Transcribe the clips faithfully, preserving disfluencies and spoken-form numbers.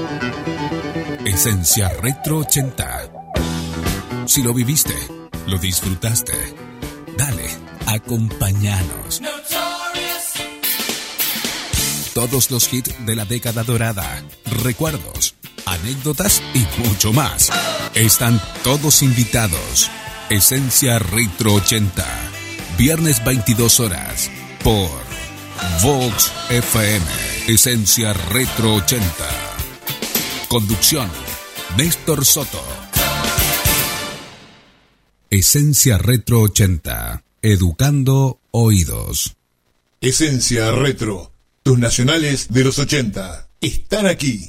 Esencia Retro ochenta. Si lo viviste, lo disfrutaste, dale, acompáñanos. Todos los hits de la década dorada, recuerdos, anécdotas y mucho más. Están todos invitados. Esencia Retro ochenta. Viernes veintidós horas por Vox F M. Esencia Retro ochenta. Conducción, Néstor Soto. Esencia Retro ochenta. Educando oídos. Esencia Retro. Tus nacionales de los ochenta están aquí.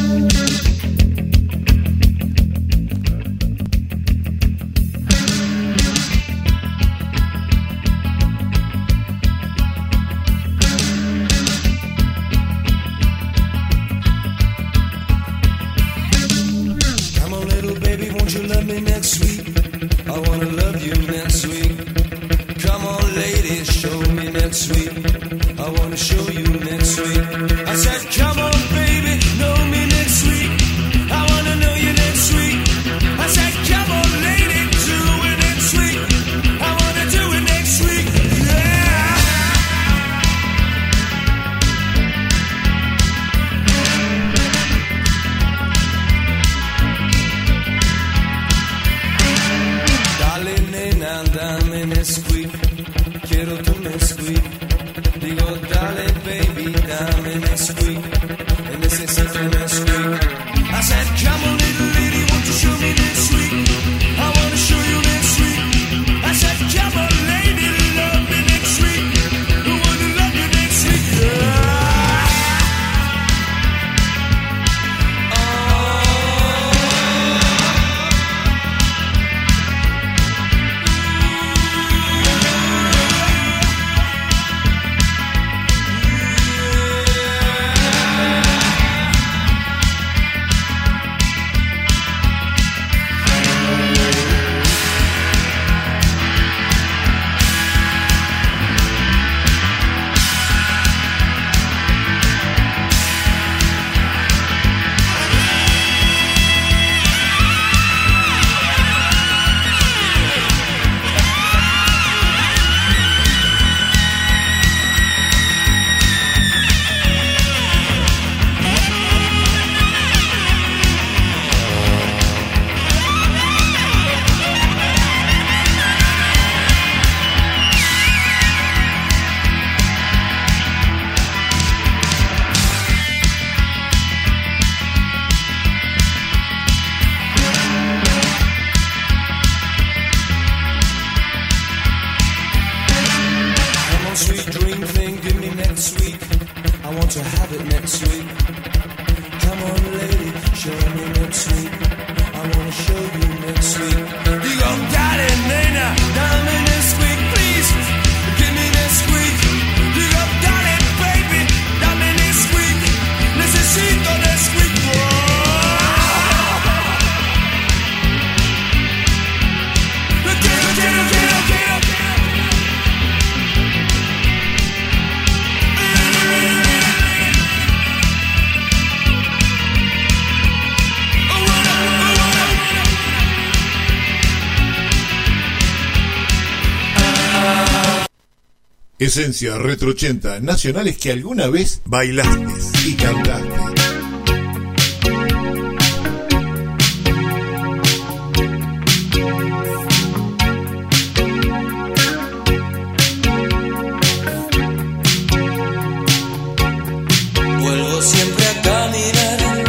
Esencia Retro ochenta, nacionales que alguna vez bailaste y cantaste. Vuelvo siempre a caminar,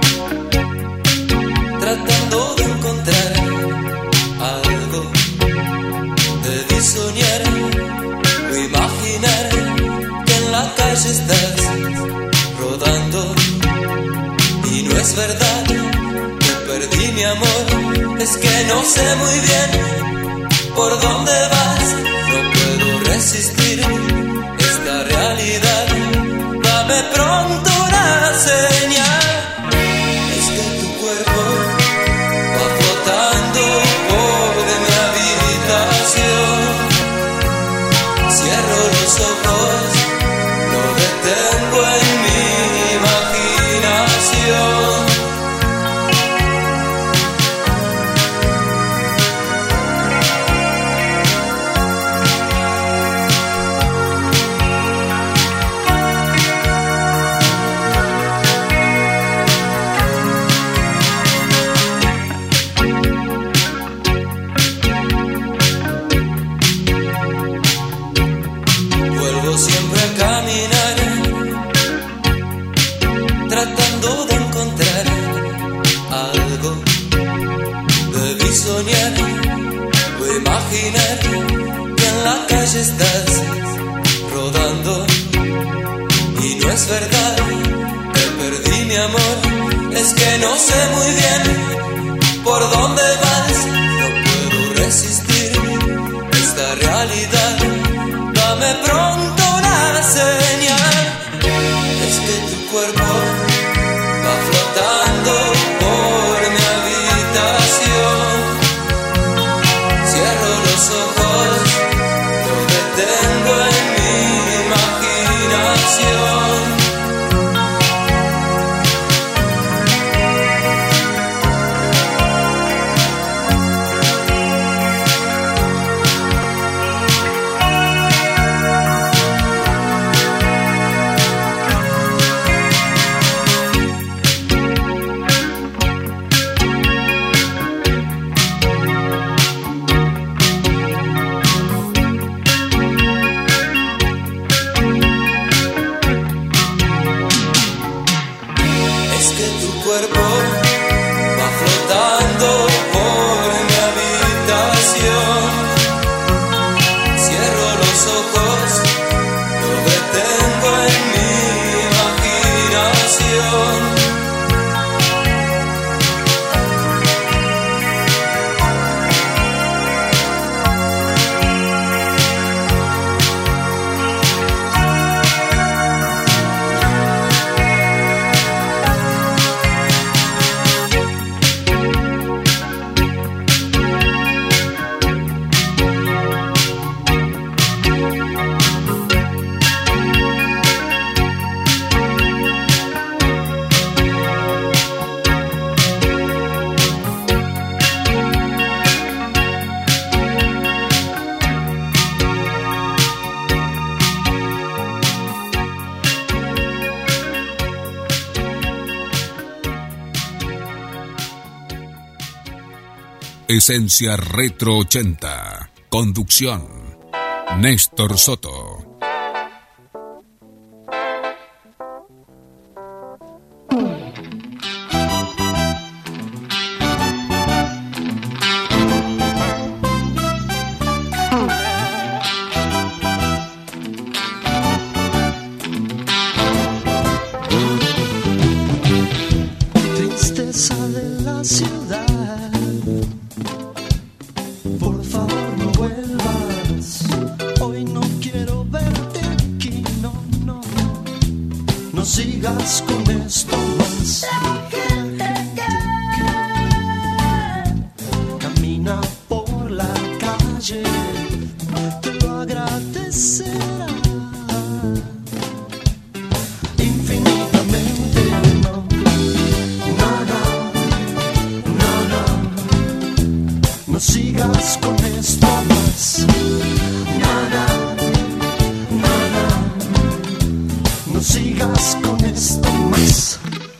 tratando de encontrar algo, debí soñar. Imaginar que en la calle estás rodando y no es verdad que perdí mi amor, es que no sé muy bien por dónde vas, no puedo resistir esta realidad, dame pronto una señal, es que tu cuerpo va flotando por mi habitación. Cierro los ojos, lo detengo en mi imaginación. de encontrar algo. Debí soñar o imaginar que en la calle estás rodando. Y no es verdad que perdí mi amor, es que no sé muy bien por dónde vas. No puedo resistir esta realidad, dame pronto una señal. Es que tu cuerpo va flotando por mi habitación. Cierro los ojos, lo detengo en mi imaginación. Esencia Retro ochenta. Conducción: Néstor Soto. Tristeza de la ciudad, por favor no vuelvas, hoy no quiero verte aquí, no, no, no sigas con esto más. Camina por la calle, te lo agradecerá infinitamente, no, no, no, no, no, no sigas con esto más. No, no, no, no, no sigas con esto más.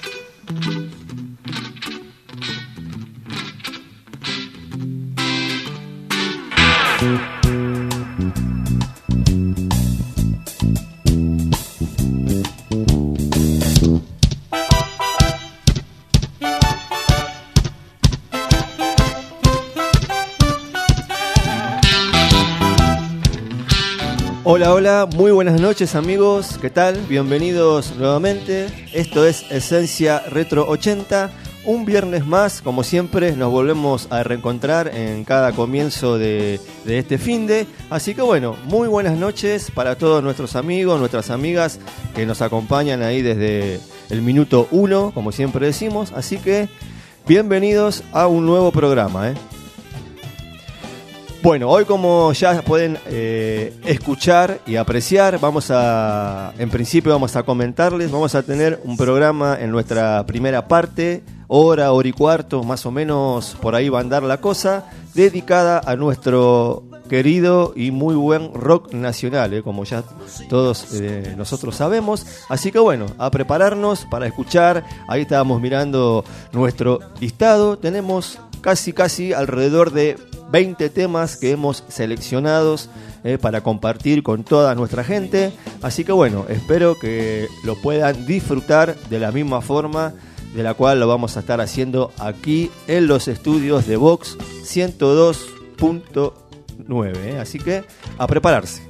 Hola, hola, muy buenas noches amigos, ¿qué tal? Bienvenidos nuevamente, esto es Esencia Retro ochenta, un viernes más, como siempre nos volvemos a reencontrar en cada comienzo de, de este finde, así que bueno, muy buenas noches para todos nuestros amigos, nuestras amigas que nos acompañan ahí desde el minuto uno, como siempre decimos, así que bienvenidos a un nuevo programa, ¿eh? Bueno, hoy como ya pueden eh, escuchar y apreciar, vamos a, en principio vamos a comentarles, vamos a tener un programa en nuestra primera parte, hora, hora y cuarto, más o menos por ahí va a andar la cosa, dedicada a nuestro querido y muy buen rock nacional, eh, como ya todos eh, nosotros sabemos. Así que bueno, a prepararnos para escuchar. Ahí estábamos mirando nuestro listado, tenemos casi casi alrededor de veinte temas que hemos seleccionado eh, para compartir con toda nuestra gente. Así que bueno, espero que lo puedan disfrutar de la misma forma de la cual lo vamos a estar haciendo aquí en los estudios de Vox ciento dos punto nueve, ¿eh? Así que a prepararse.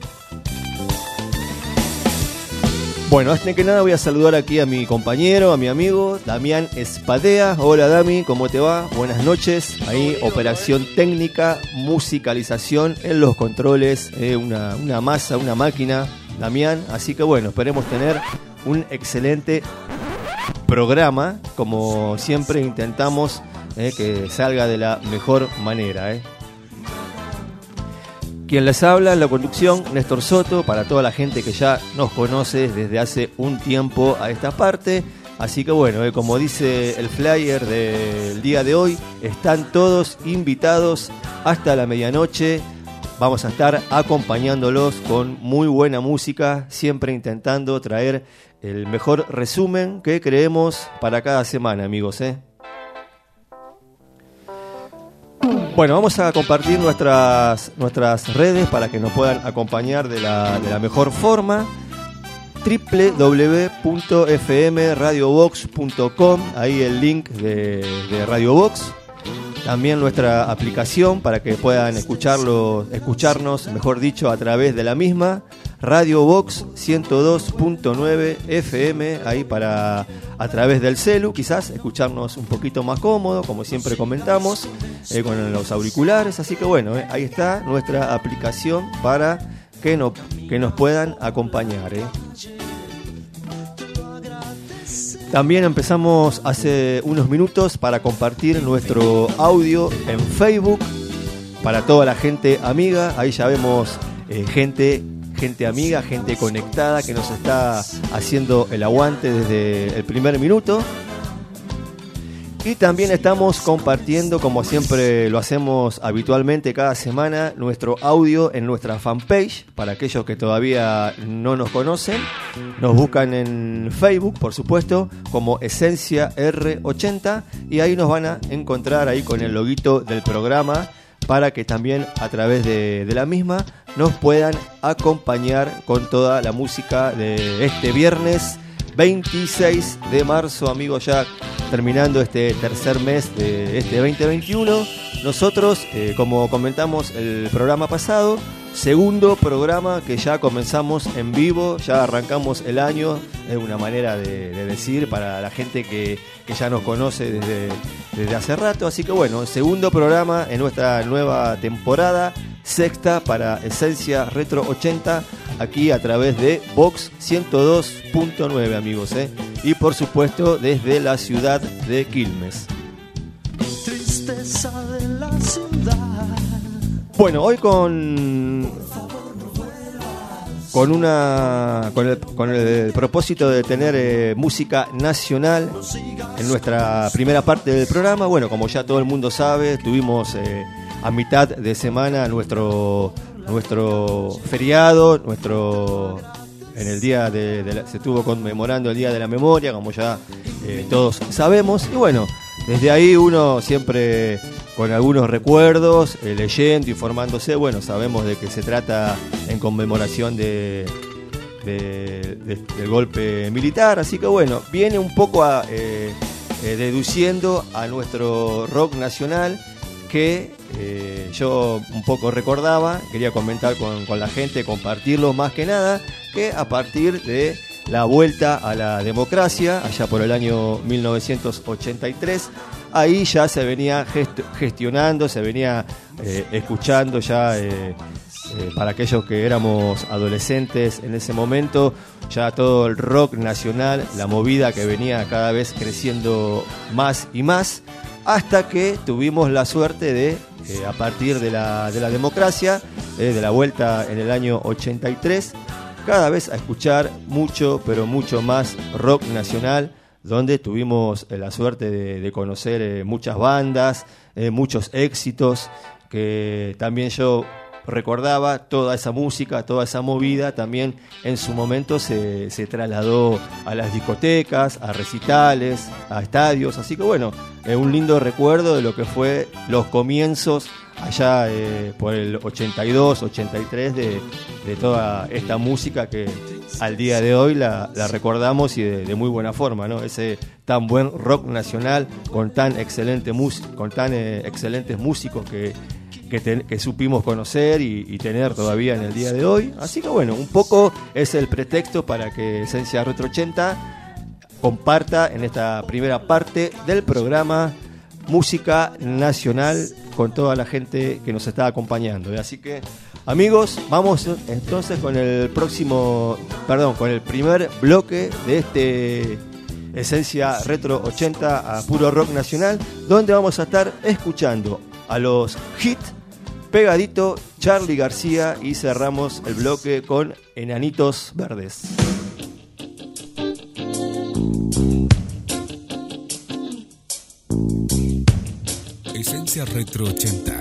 Bueno, antes que nada voy a saludar aquí a mi compañero, a mi amigo Damián Espadea. Hola Dami, ¿cómo te va? Buenas noches. Ahí operación técnica, musicalización en los controles, eh, una, una masa, una máquina, Damián. Así que bueno, esperemos tener un excelente programa, como siempre intentamos eh, que salga de la mejor manera. Eh. Quien les habla en la conducción, Néstor Soto, para toda la gente que ya nos conoce desde hace un tiempo a esta parte. Así que bueno, eh, como dice el flyer del día de hoy, están todos invitados hasta la medianoche. Vamos a estar acompañándolos con muy buena música, siempre intentando traer el mejor resumen que creemos para cada semana, amigos, ¿eh? Bueno, vamos a compartir nuestras, nuestras redes para que nos puedan acompañar de la, de la mejor forma. doble u doble u doble u punto f m radio vox punto com, ahí el link de, de Radio Vox. También nuestra aplicación para que puedan escucharlo, escucharnos, mejor dicho, a través de la misma. Radio Vox ciento dos punto nueve F M, ahí para a través del celu, quizás escucharnos un poquito más cómodo, como siempre comentamos, eh, con los auriculares. Así que bueno, eh, ahí está nuestra aplicación para que, no, que nos puedan acompañar. Eh. También empezamos hace unos minutos para compartir nuestro audio en Facebook para toda la gente amiga. Ahí ya vemos eh, gente, gente amiga, gente conectada que nos está haciendo el aguante desde el primer minuto. Y también estamos compartiendo, como siempre lo hacemos habitualmente cada semana, nuestro audio en nuestra fanpage. Para aquellos que todavía no nos conocen, nos buscan en Facebook, por supuesto, como Esencia R ochenta, y ahí nos van a encontrar ahí con el loguito del programa, para que también a través de, de la misma nos puedan acompañar con toda la música de este viernes veintiséis de marzo, amigos, ya terminando este tercer mes de este veinte veintiuno. Nosotros, eh, como comentamos el programa pasado, segundo programa que ya comenzamos en vivo, ya arrancamos el año, es una manera de, de decir para la gente que, que ya nos conoce desde, desde hace rato. Así que bueno, segundo programa en nuestra nueva temporada, sexta para Esencia Retro ochenta, aquí a través de Vox ciento dos punto nueve, amigos, ¿eh? Y por supuesto desde la ciudad de Quilmes. Tristeza de la ciudad. Bueno, hoy con con una con el, con el propósito de tener eh, música nacional en nuestra primera parte del programa. Bueno, como ya todo el mundo sabe, tuvimos eh, a mitad de semana nuestro nuestro feriado, nuestro en el día de, de la, se estuvo conmemorando el Día de la Memoria, como ya eh, todos sabemos. Y bueno, desde ahí uno siempre con algunos recuerdos, eh, leyendo, informándose. Bueno, sabemos de que se trata en conmemoración de, de, de, del golpe militar, así que bueno, viene un poco a, eh, eh, deduciendo a nuestro rock nacional, que eh, yo un poco recordaba, quería comentar con, con la gente, compartirlo más que nada, que a partir de la vuelta a la democracia, allá por el año mil novecientos ochenta y tres, ahí ya se venía gest- gestionando, se venía eh, escuchando ya, eh, eh, para aquellos que éramos adolescentes en ese momento, ya todo el rock nacional, la movida que venía cada vez creciendo más y más, hasta que tuvimos la suerte de, eh, a partir de la, de la democracia, eh, de la vuelta en el año ochenta y tres, cada vez a escuchar mucho, pero mucho más rock nacional, donde tuvimos eh, la suerte de, de conocer eh, muchas bandas, eh, muchos éxitos, que también yo recordaba toda esa música, toda esa movida, también en su momento se, se trasladó a las discotecas, a recitales, a estadios, así que bueno, eh, un lindo recuerdo de lo que fue los comienzos allá eh, por el ochenta y dos, ochenta y tres de, de toda esta música que al día de hoy la, la recordamos y de, de muy buena forma, ¿no? Ese tan buen rock nacional con tan excelente mus- con tan eh, excelentes músicos que, que, te, que supimos conocer y, y tener todavía en el día de hoy. Así que bueno, un poco es el pretexto para que Esencia Retro ochenta comparta en esta primera parte del programa música nacional con toda la gente que nos está acompañando. Así que, amigos, vamos entonces con el próximo, perdón, con el primer bloque de este Esencia Retro ochenta a puro rock nacional, donde vamos a estar escuchando a los hits pegadito Charly García y cerramos el bloque con Enanitos Verdes. Esencia Retro ochenta.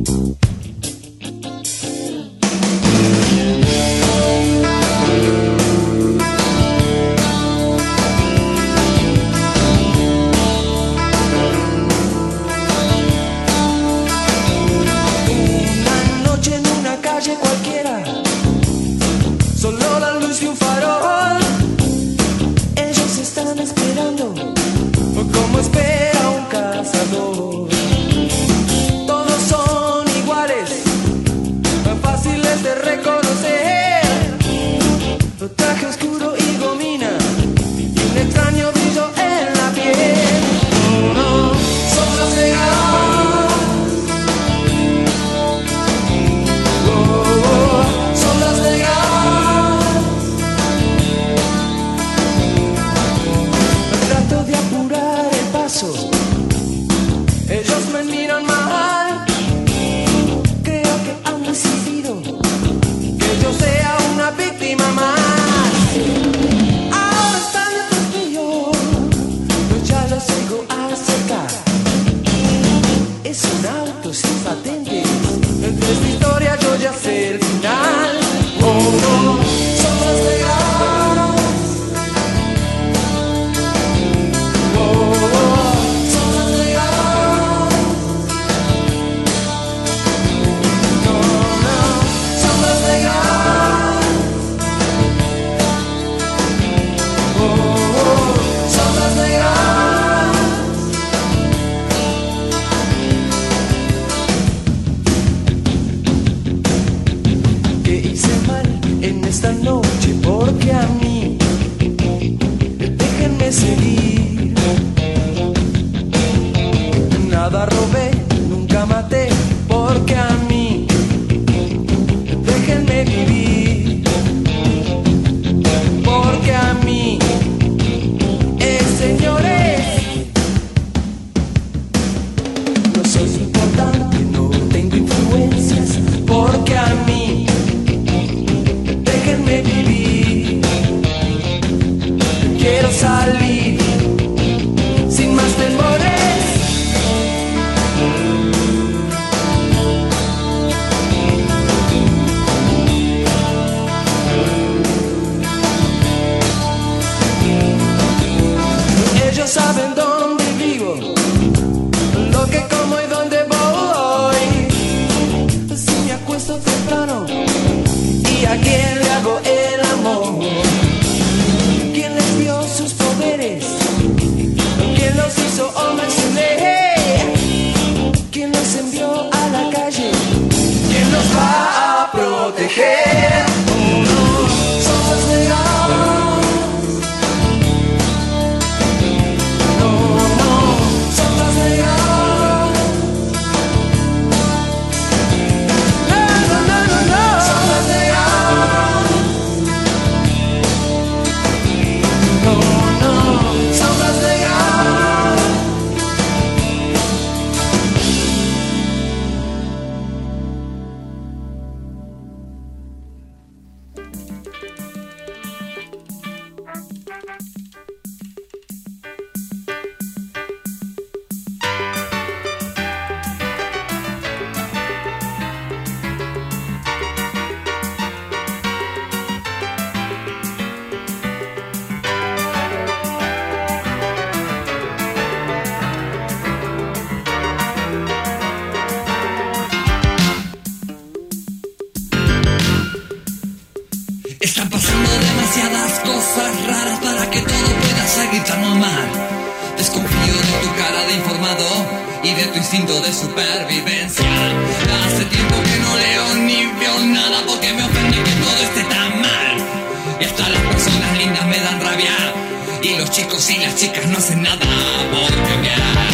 Una noche en una calle cualquiera, solo la luz de un farol. Ellos están esperando, como espera un cazador. Todos son iguales, fáciles de reconocer. Traje oscuro y gomina, y un extraño brillo en la piel. Oh, no, son los veganos. Oh, oh, son los veganos. Trato de apurar el paso, ellos me miran mal. Creo que han decidido que yo sea una víctima más. Ahora están detrás mío, pues ya los sigo acercar. Es un auto sin patentes, entre esta historia yo ya sé el final. Oh, no, son los veganos. Oh, oh, son los veganos. No, no, son los veganos. Oh, oh, son los veganos. ¿Qué hice mal en esta noche? Porque a mí déjenme seguir. Nada robé, nunca maté, porque a mí déjenme vivir. Porque a mí, eh, señores, no soy importante, no tengo influencias. Porque a mí, déjenme vivir. Quiero salir sin más temores. mal. Desconfío de tu cara de informado y de tu instinto de supervivencia. Hace tiempo que no leo ni veo nada porque me ofende que todo esté tan mal. Y hasta las personas lindas me dan rabia y los chicos y las chicas no hacen nada por cambiar.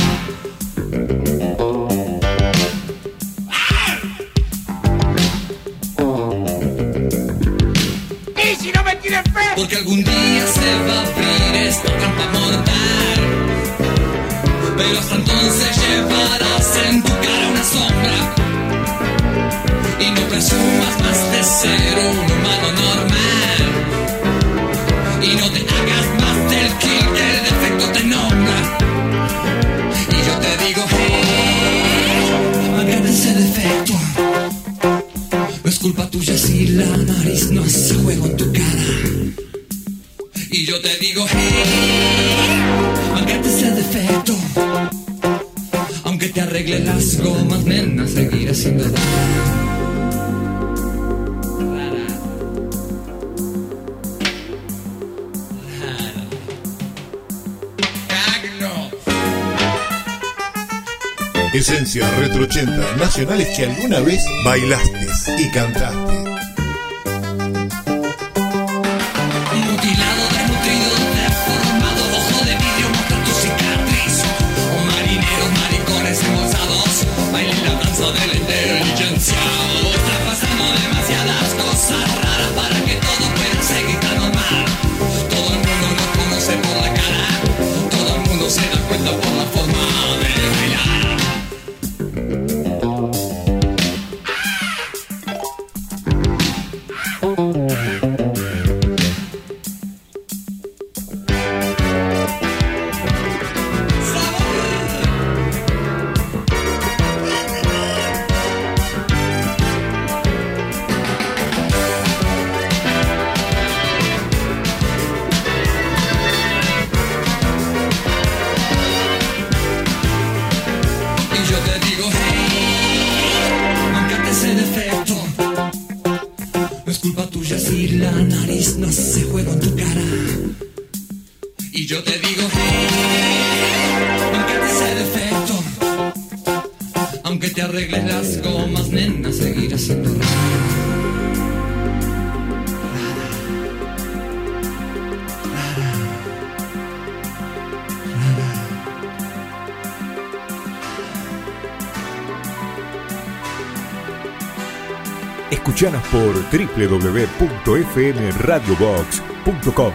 Porque algún día se va a abrir esta trampa mortal. Pero hasta entonces llevarás en tu cara una sombra. Y no presumas más de ser un humano normal. Y no te hagas más del kill que el defecto te nombra. Y yo te digo, hey, márcate ese defecto. No es culpa tuya si la nariz no hace juego en tu cara. Y yo te digo, hey, márcate ese defecto. Aunque te arregle las gomas, nena, seguirás siendo rara. Rara. Rara. Cagno. Esencia Retro ochenta, nacionales que alguna vez bailaste y cantaste. De la inteligencia, está pasando demasiadas cosas raras para que todo pueda seguir tan normal. Todo el mundo nos conoce por la cara, todo el mundo se da cuenta por la forma de bailar. Escuchanos por doble u doble u doble u punto f m radio box punto com.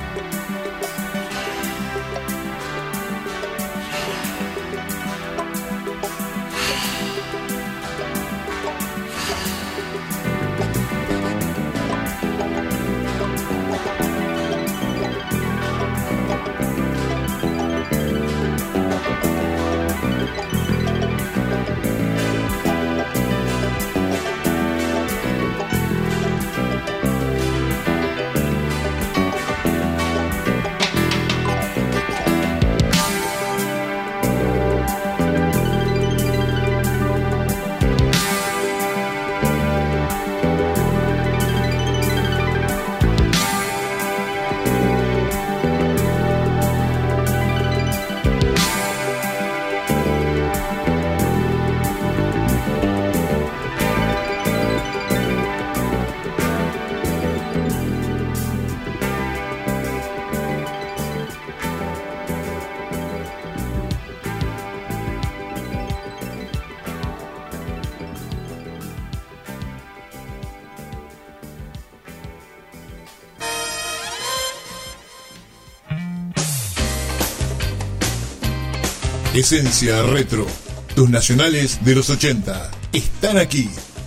Esencia Retro, tus nacionales de los ochenta están aquí.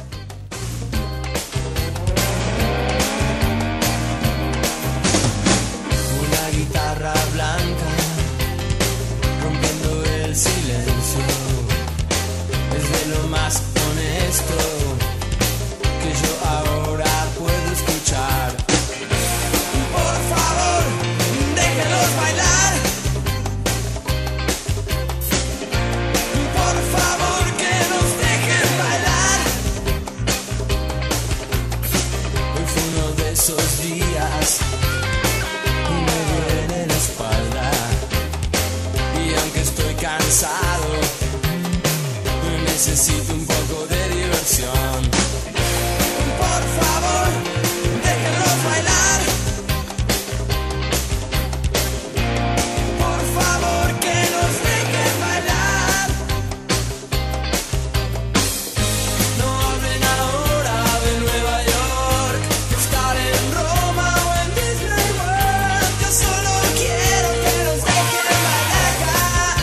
Una guitarra blanca rompiendo el silencio es de lo más honesto que yo ahora puedo escuchar. Por favor, déjenos bailar. Por favor, que nos dejen bailar. cansado. Necesito un poco de diversión. Por favor, déjenlos bailar. Por favor, que nos dejen bailar. No hablen ahora de Nueva York, de estar en Roma o en Disney World. Yo solo quiero que nos dejen bailar acá.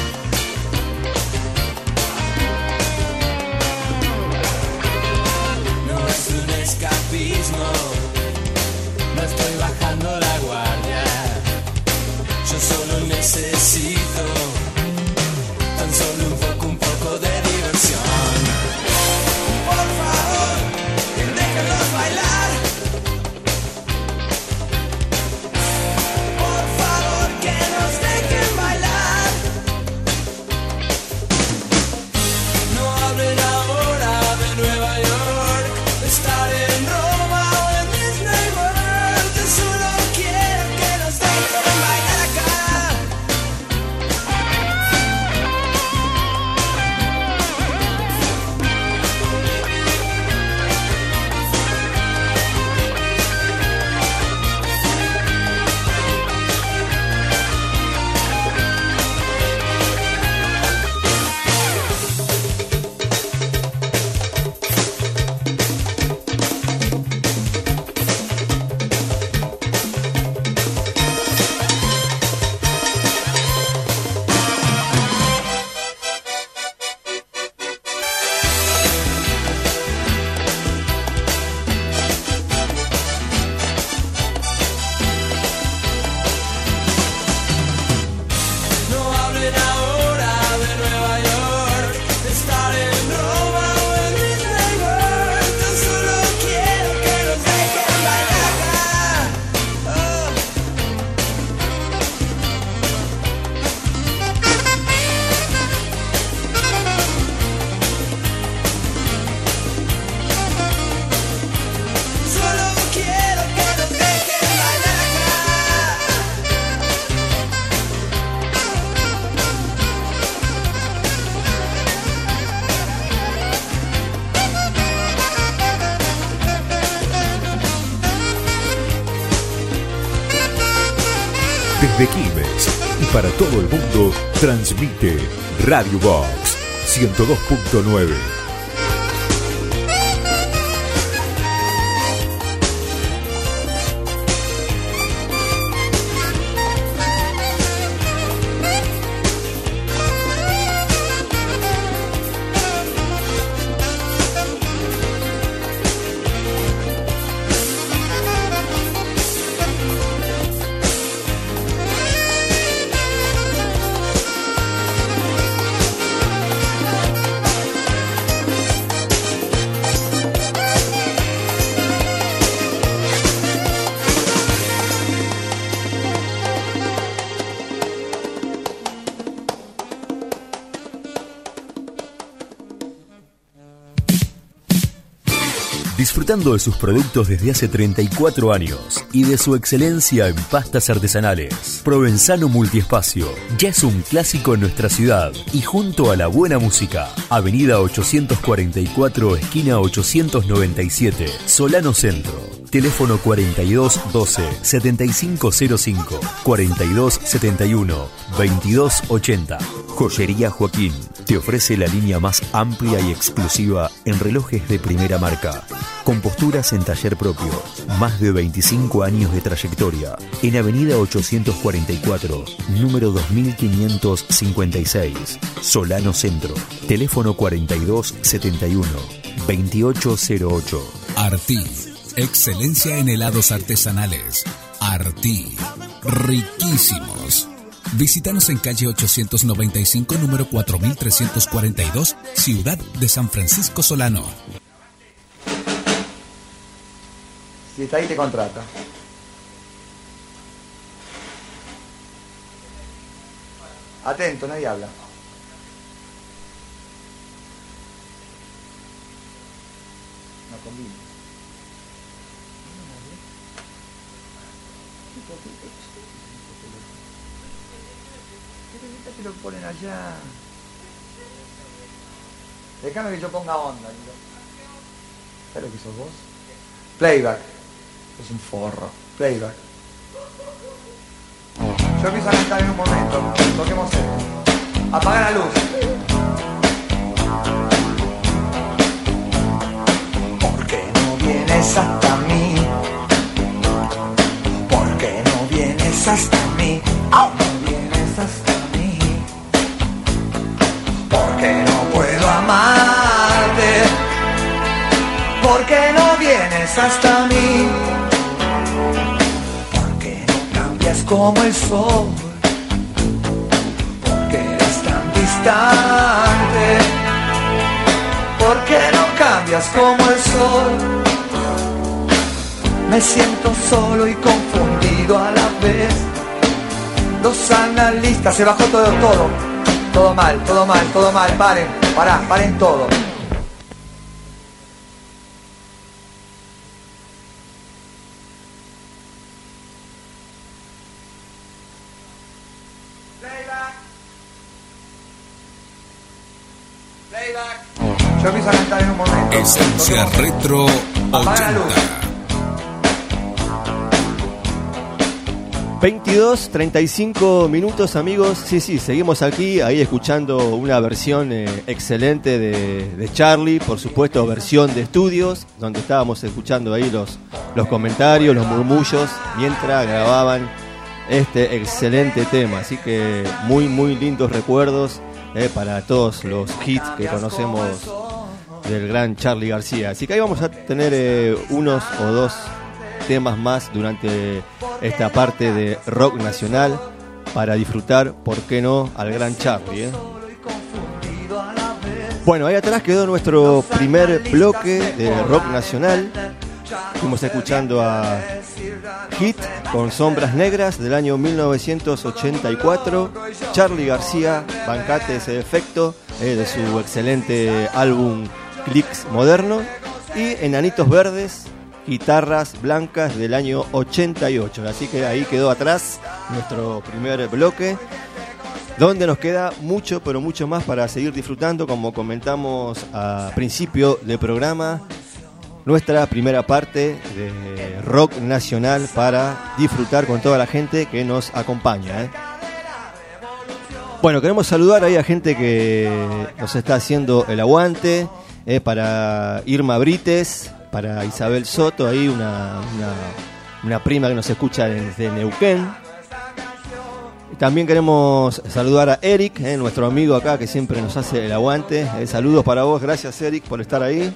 No es un escapismo, no estoy bajando la guardia. Yo solo necesito tan solo un poco, un poco de diversión. Por favor, déjenlos bailar. Por favor, que nos dejen bailar. No hablen ahora de Nueva York, de estar en Roma o en Disney World. Yo solo quiero que nos dejen bailar acá. No hablen ahora de Nueva York, de estar en Roma o en Disney World. Yo solo quiero que nos dejen bailar acá. Oh. Solo quiero que nos dejen bailar acá. Desde Quilmes y para todo el mundo, transmite Radio Box ciento dos punto nueve. Disfrutando de sus productos desde hace treinta y cuatro años y de su excelencia en pastas artesanales, Provenzano Multiespacio ya es un clásico en nuestra ciudad y junto a la buena música, Avenida ochocientos cuarenta y cuatro, esquina ochocientos noventa y siete, Solano Centro. Teléfono cuarenta y dos doce, setenta y cinco cero cinco, cuarenta y dos setenta y uno, veintidós ochenta. Joyería Joaquín te ofrece la línea más amplia y exclusiva en relojes de primera marca, con posturas en taller propio, más de veinticinco años de trayectoria, en Avenida ochocientos cuarenta y cuatro, número dos mil quinientos cincuenta y seis, Solano Centro. Teléfono cuarenta y dos setenta y uno, veintiocho cero ocho. Artí, excelencia en helados artesanales. Artí, riquísimos. Visítanos en calle ochocientos noventa y cinco, número cuatro mil trescientos cuarenta y dos, Ciudad de San Francisco Solano. Si está ahí, te contrata. Atento, nadie habla. No combina. ¿Qué lo ponen allá? Déjame que yo ponga onda. ¿Sabes lo que sos vos? Playback. Es un forro. Playback. Yo empiezo a cantar en un momento. Toquemos esto. Apaga la luz. ¿Por qué no vienes hasta mí? ¿Por qué no vienes hasta mí? ¡Au! No vienes hasta mí. ¿Por qué no puedo amarte? ¿Por qué no vienes hasta mí? ¿Por qué no cambias como el sol? ¿Por qué eres tan distante? ¿Por qué no cambias como el sol? Me siento solo y confundido a la vez. Los analistas, se bajó todo, todo. Todo mal, todo mal, todo mal. Paren, pará, paren todo. Playback. Playback. Yo empiezo a cantar en un momento. Esencia Retro ochenta. veintidós, treinta y cinco minutos, amigos. Sí, sí, seguimos aquí, ahí escuchando una versión eh, excelente de, de Charlie, por supuesto, versión de estudios, donde estábamos escuchando ahí los, los comentarios, los murmullos, mientras grababan este excelente tema. Así que muy, muy lindos recuerdos eh, para todos los hits que conocemos del gran Charly García. Así que ahí vamos a tener eh, unos o dos temas más durante esta parte de rock nacional para disfrutar, ¿por qué no?, al gran Charly, ¿eh? Bueno, ahí atrás quedó nuestro primer bloque de rock nacional. Fuimos escuchando a Hit con Sombras Negras del año mil novecientos ochenta y cuatro. Charly García, bancate ese defecto eh, de su excelente álbum Clicks Moderno. Y Enanitos Verdes, Guitarras Blancas del año ochenta y ocho. Así que ahí quedó atrás nuestro primer bloque, donde nos queda mucho, pero mucho más para seguir disfrutando, como comentamos a principio del programa. Nuestra primera parte de rock nacional para disfrutar con toda la gente que nos acompaña, ¿eh? Bueno, queremos saludar ahí a gente que nos está haciendo el aguante, eh, para Irma Brites, para Isabel Soto, ahí una, una, una prima que nos escucha desde Neuquén. También queremos saludar a Eric, eh, nuestro amigo acá que siempre nos hace el aguante. Eh, saludos para vos, gracias Eric por estar ahí.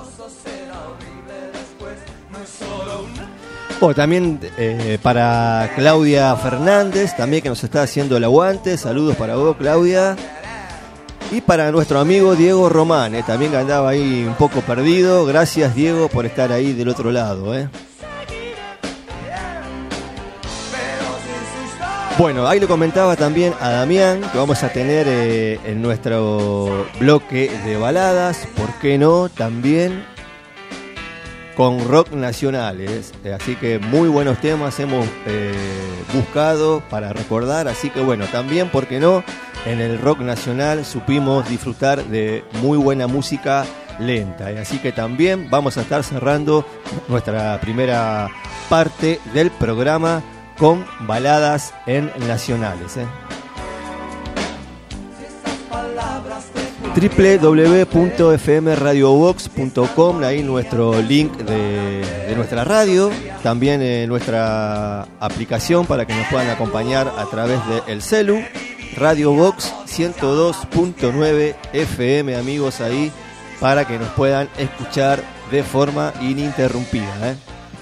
Bueno, también eh, para Claudia Fernández, también que nos está haciendo el aguante. Saludos para vos, Claudia. Y para nuestro amigo Diego Román, eh, también que andaba ahí un poco perdido. Gracias, Diego, por estar ahí del otro lado, eh. Bueno, ahí le comentaba también a Damián que vamos a tener eh, en nuestro bloque de baladas, ¿por qué no?, también con rock nacionales. Así que muy buenos temas hemos eh, buscado para recordar. Así que bueno, también, ¿por qué no?, en el rock nacional supimos disfrutar de muy buena música lenta. Así que también vamos a estar cerrando nuestra primera parte del programa con baladas en nacionales, ¿eh? doble u doble u doble u punto f m radio box punto com, ahí nuestro link de, de nuestra radio, también eh, nuestra aplicación para que nos puedan acompañar a través del celu, Radio Box ciento dos punto nueve F M, amigos, ahí para que nos puedan escuchar de forma ininterrumpida, ¿eh?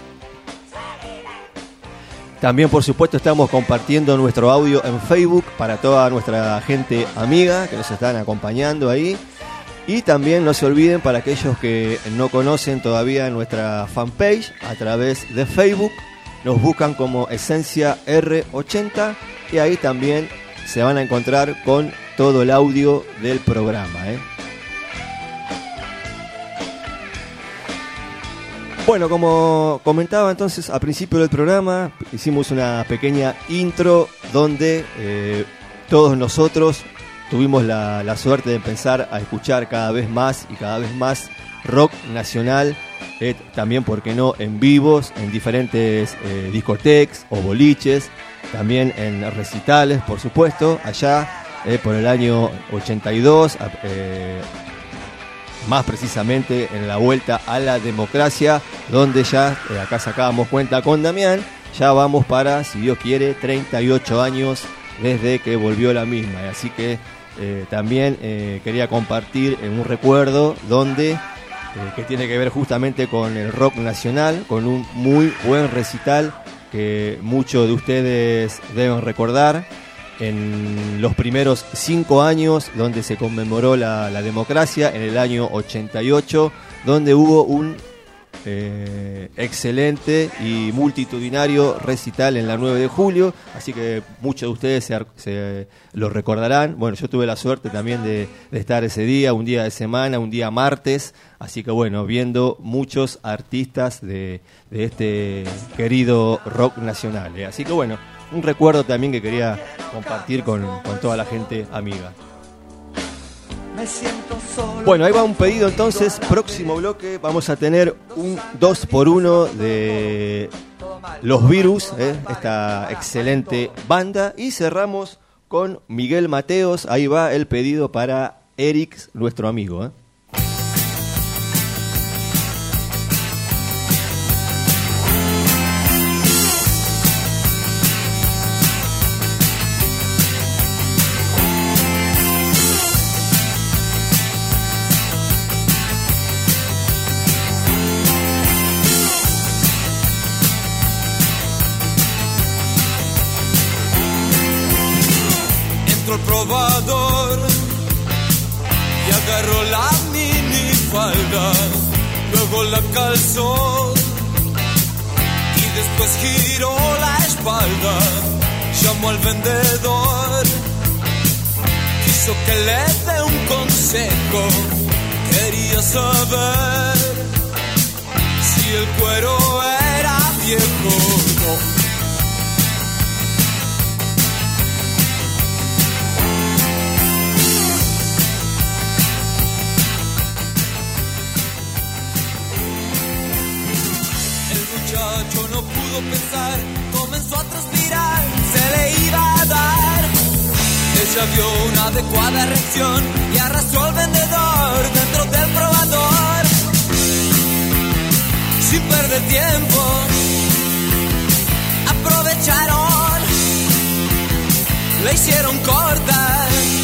También, por supuesto, estamos compartiendo nuestro audio en Facebook para toda nuestra gente amiga que nos están acompañando ahí. Y también no se olviden, para aquellos que no conocen todavía nuestra fanpage, a través de Facebook, nos buscan como Esencia R ochenta y ahí también se van a encontrar con todo el audio del programa, ¿eh? Bueno, como comentaba entonces al principio del programa, hicimos una pequeña intro donde eh, todos nosotros tuvimos la, la suerte de empezar a escuchar cada vez más y cada vez más rock nacional, eh, también, ¿por qué no?, en vivos, en diferentes eh, discotecas o boliches, también en recitales, por supuesto, allá eh, por el año ochenta y dos, eh, más precisamente en la vuelta a la democracia, donde ya, eh, acá sacábamos cuenta con Damián, ya vamos para, si Dios quiere, treinta y ocho años desde que volvió la misma. Así que eh, también eh, quería compartir en un recuerdo donde, eh, que tiene que ver justamente con el rock nacional, con un muy buen recital que muchos de ustedes deben recordar, en los primeros cinco años donde se conmemoró la, la democracia, en el año ochenta y ocho, donde hubo un eh, excelente y multitudinario recital en la nueve de julio, así que muchos de ustedes se, se lo recordarán. Bueno, yo tuve la suerte también de, de estar ese día, un día de semana, un día martes, así que bueno, viendo muchos artistas de, de este querido rock nacional, ¿eh? Así que bueno, un recuerdo también que quería compartir con, con toda la gente amiga. Bueno, ahí va un pedido entonces. Próximo bloque vamos a tener un dos por uno de Los Virus, ¿eh? Esta excelente banda. Y cerramos con Miguel Mateos. Ahí va el pedido para Eric, nuestro amigo, ¿eh? El probador y agarró la minifalda, luego la calzó y después giró la espalda, llamó al vendedor, quiso que le dé un consejo, quería saber si el cuero era viejo. No. No pudo pensar, comenzó a transpirar, se le iba a dar. Ella vio una adecuada reacción y arrastró al vendedor dentro del probador. Sin perder tiempo, aprovecharon, le hicieron corta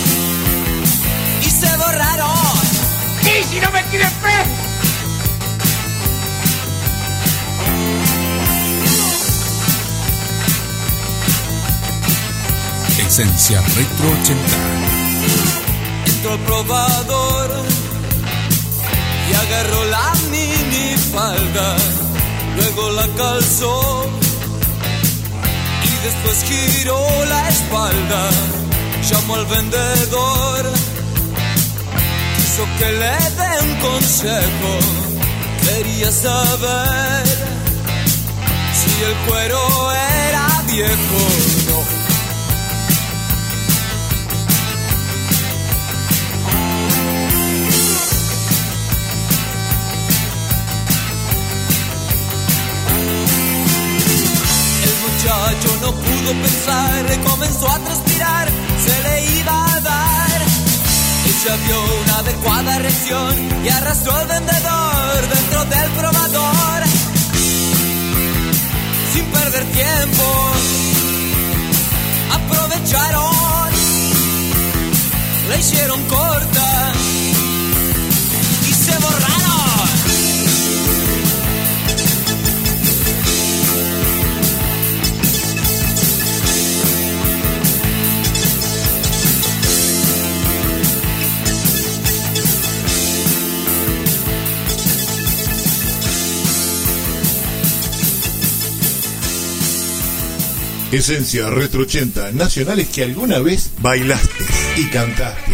y se borraron. ¡Y si no me tienes fe! Esencia Retro ochenta. Entró al probador y agarró la minifalda, luego la calzó y después giró la espalda, llamó al vendedor, quiso que le dé un consejo, quería saber si el cuero era viejo. No. Muchacho no pudo pensar, comenzó a transpirar, se le iba a dar. Ella vio una adecuada reacción y arrastró al vendedor dentro del probador. Sin perder tiempo, aprovecharon, le hicieron corta y se borraron. Esencia Retro ochenta, nacionales que alguna vez bailaste y cantaste.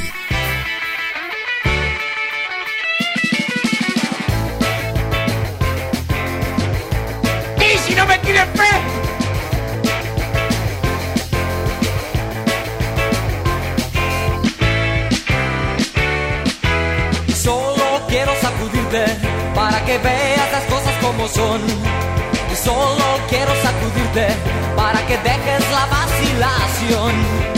¿Y si no me tienes fe? sacudirte para que veas las cosas como son. Y solo quiero sacudirte para que dejes la vacilación.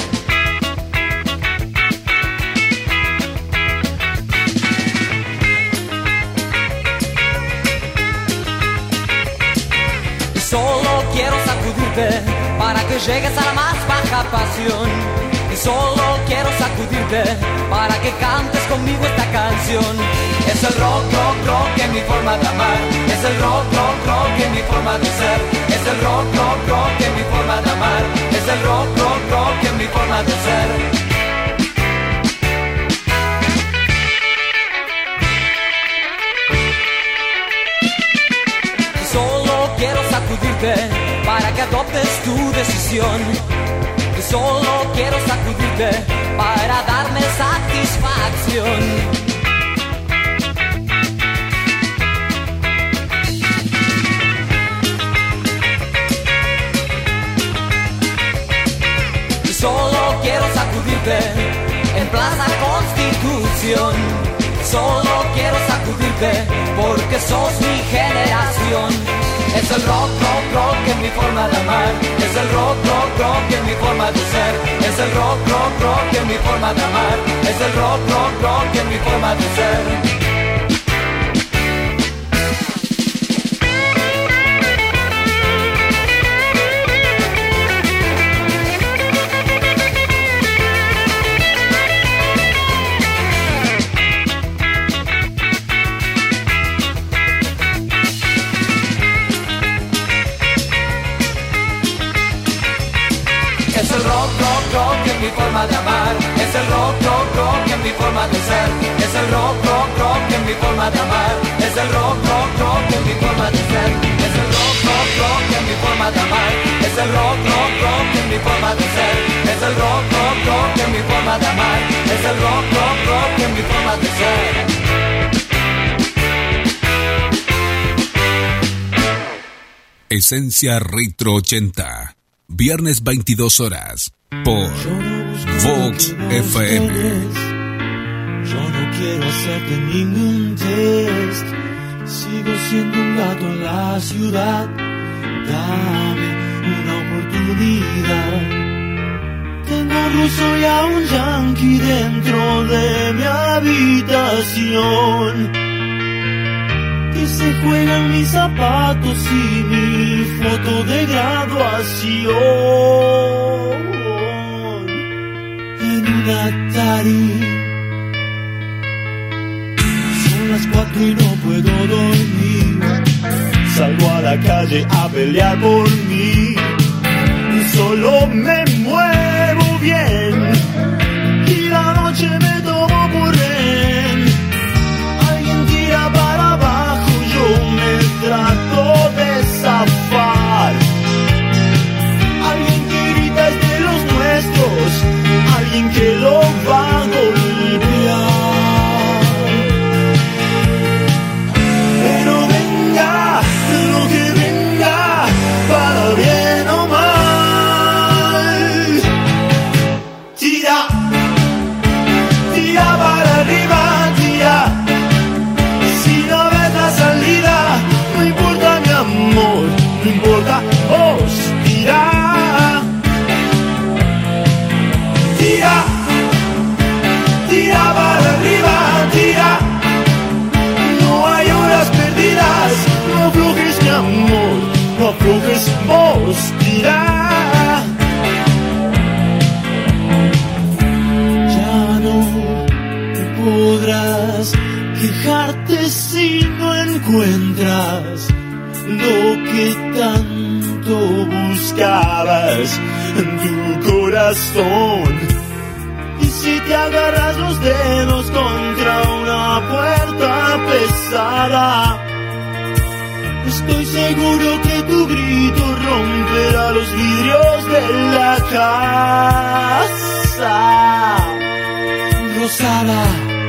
Y solo quiero sacudirte para que llegues a la más baja pasión. Y solo quiero sacudirte para que cantes conmigo esta canción. Es el rock, rock, rock en mi forma de amar. Es el rock, rock, rock en mi forma de ser. Es el rock, rock, rock en mi forma de amar. Es el rock, rock, rock en mi forma de ser. Y solo quiero sacudirte para que adoptes tu decisión. Y solo quiero sacudirte para darme satisfacción. Solo quiero sacudirte en Plaza Constitución. Solo quiero sacudirte porque sos mi generación. Es el rock, rock, rock en mi forma de amar. Es el rock, rock, rock en mi forma de ser. Es el rock, rock, rock en mi forma de amar. Es el rock, rock, rock en mi forma de ser. Mi forma de amar, es el rock, rock, rock en mi forma de ser. Es el rock, rock, rock en mi forma de amar. Es el rock, rock, rock en mi forma de ser. Es el rock, rock, rock en mi forma de amar. Es el rock, rock, rock en mi forma de ser. Es el rock, rock, rock en mi forma de amar. Es el rock, rock, rock en mi forma de ser. Esencia Retro ochenta, viernes veintidós horas. Por Vox F M. Yo no quiero hacerte ningún test. Sigo siendo un gato en la ciudad. Dame una oportunidad. Tengo un ruso y a un yanqui dentro de mi habitación. Que se juegan mis zapatos y mi foto de graduación. En un Atari. Son las cuatro y no puedo dormir. Salgo a la calle a pelear por mí. Solo me muevo bien y la noche me tomo por rehén. Alguien tira para abajo, yo me trato de zafar. Alguien que grita es de los nuestros. Alguien que lo va a golpear. Pero venga, lo que venga, para bien o mal. Tira, tira para arriba, tira. Si no ves la salida, no importa mi amor, no importa vos, tira. Tira, tira para arriba, tira. No hay horas perdidas, no aflojes mi amor, no aflojes vos, tira. Ya no podrás quejarte si no encuentras lo que tanto buscabas en tu corazón. Y si te agarras los dedos contra una puerta pesada, estoy seguro que tu grito romperá los vidrios de la casa rosada.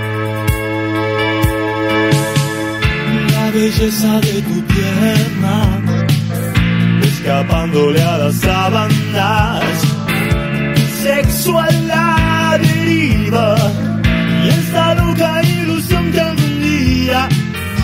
La belleza de tu pierna escapándole a las sábanas, sexo a la deriva y esta loca ilusión que algún día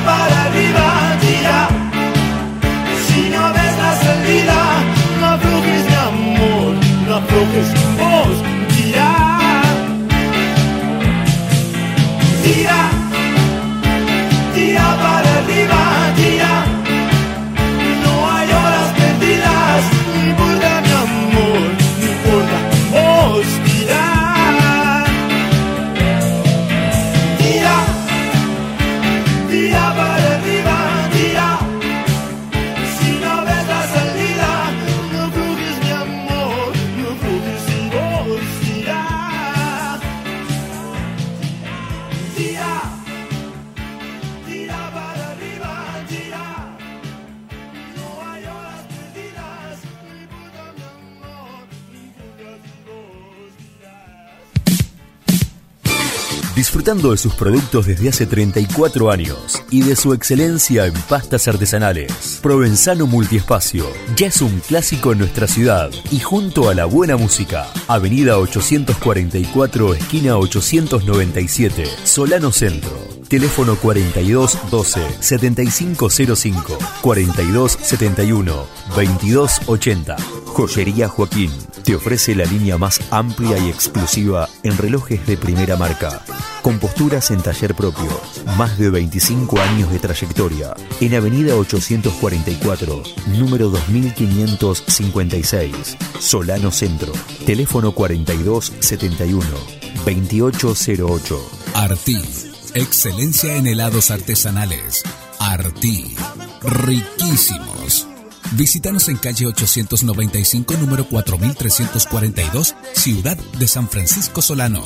para arriba, tira. Si no ves la salida, no aflojes mi amor, no aflojes vos, tira. Tira, tira para arriba, tira. No hay horas perdidas, no importa mi amor, no importa vos, tira. Tira, tira para arriba, tira. Si no ves la salida, no aflojes mi amor, no aflojes y vos, tira. Tira, tira para arriba, tira. No hay horas perdidas, no importa mi amor, no importa si vos dirás. Disfrutando de sus productos desde hace treinta y cuatro años y de su excelencia en pastas artesanales, Provenzano Multiespacio ya es un clásico en nuestra ciudad y junto a la buena música, Avenida ochocientos cuarenta y cuatro, esquina ochocientos noventa y siete, Solano Centro. Teléfono cuarenta y dos doce, setenta y cinco cero cinco, cuarenta y dos setenta y uno, veintidós ochenta. Joyería Joaquín te ofrece la línea más amplia y exclusiva en relojes de primera marca, con posturas en taller propio, más de veinticinco años de trayectoria, en Avenida ochocientos cuarenta y cuatro, número dos mil quinientos cincuenta y seis, Solano Centro. Teléfono cuarenta y dos setenta y uno, veintiocho cero ocho. Artí, excelencia en helados artesanales. Artí, riquísimos. Visítanos en calle ochocientos noventa y cinco, número cuatro mil trescientos cuarenta y dos, Ciudad de San Francisco Solano.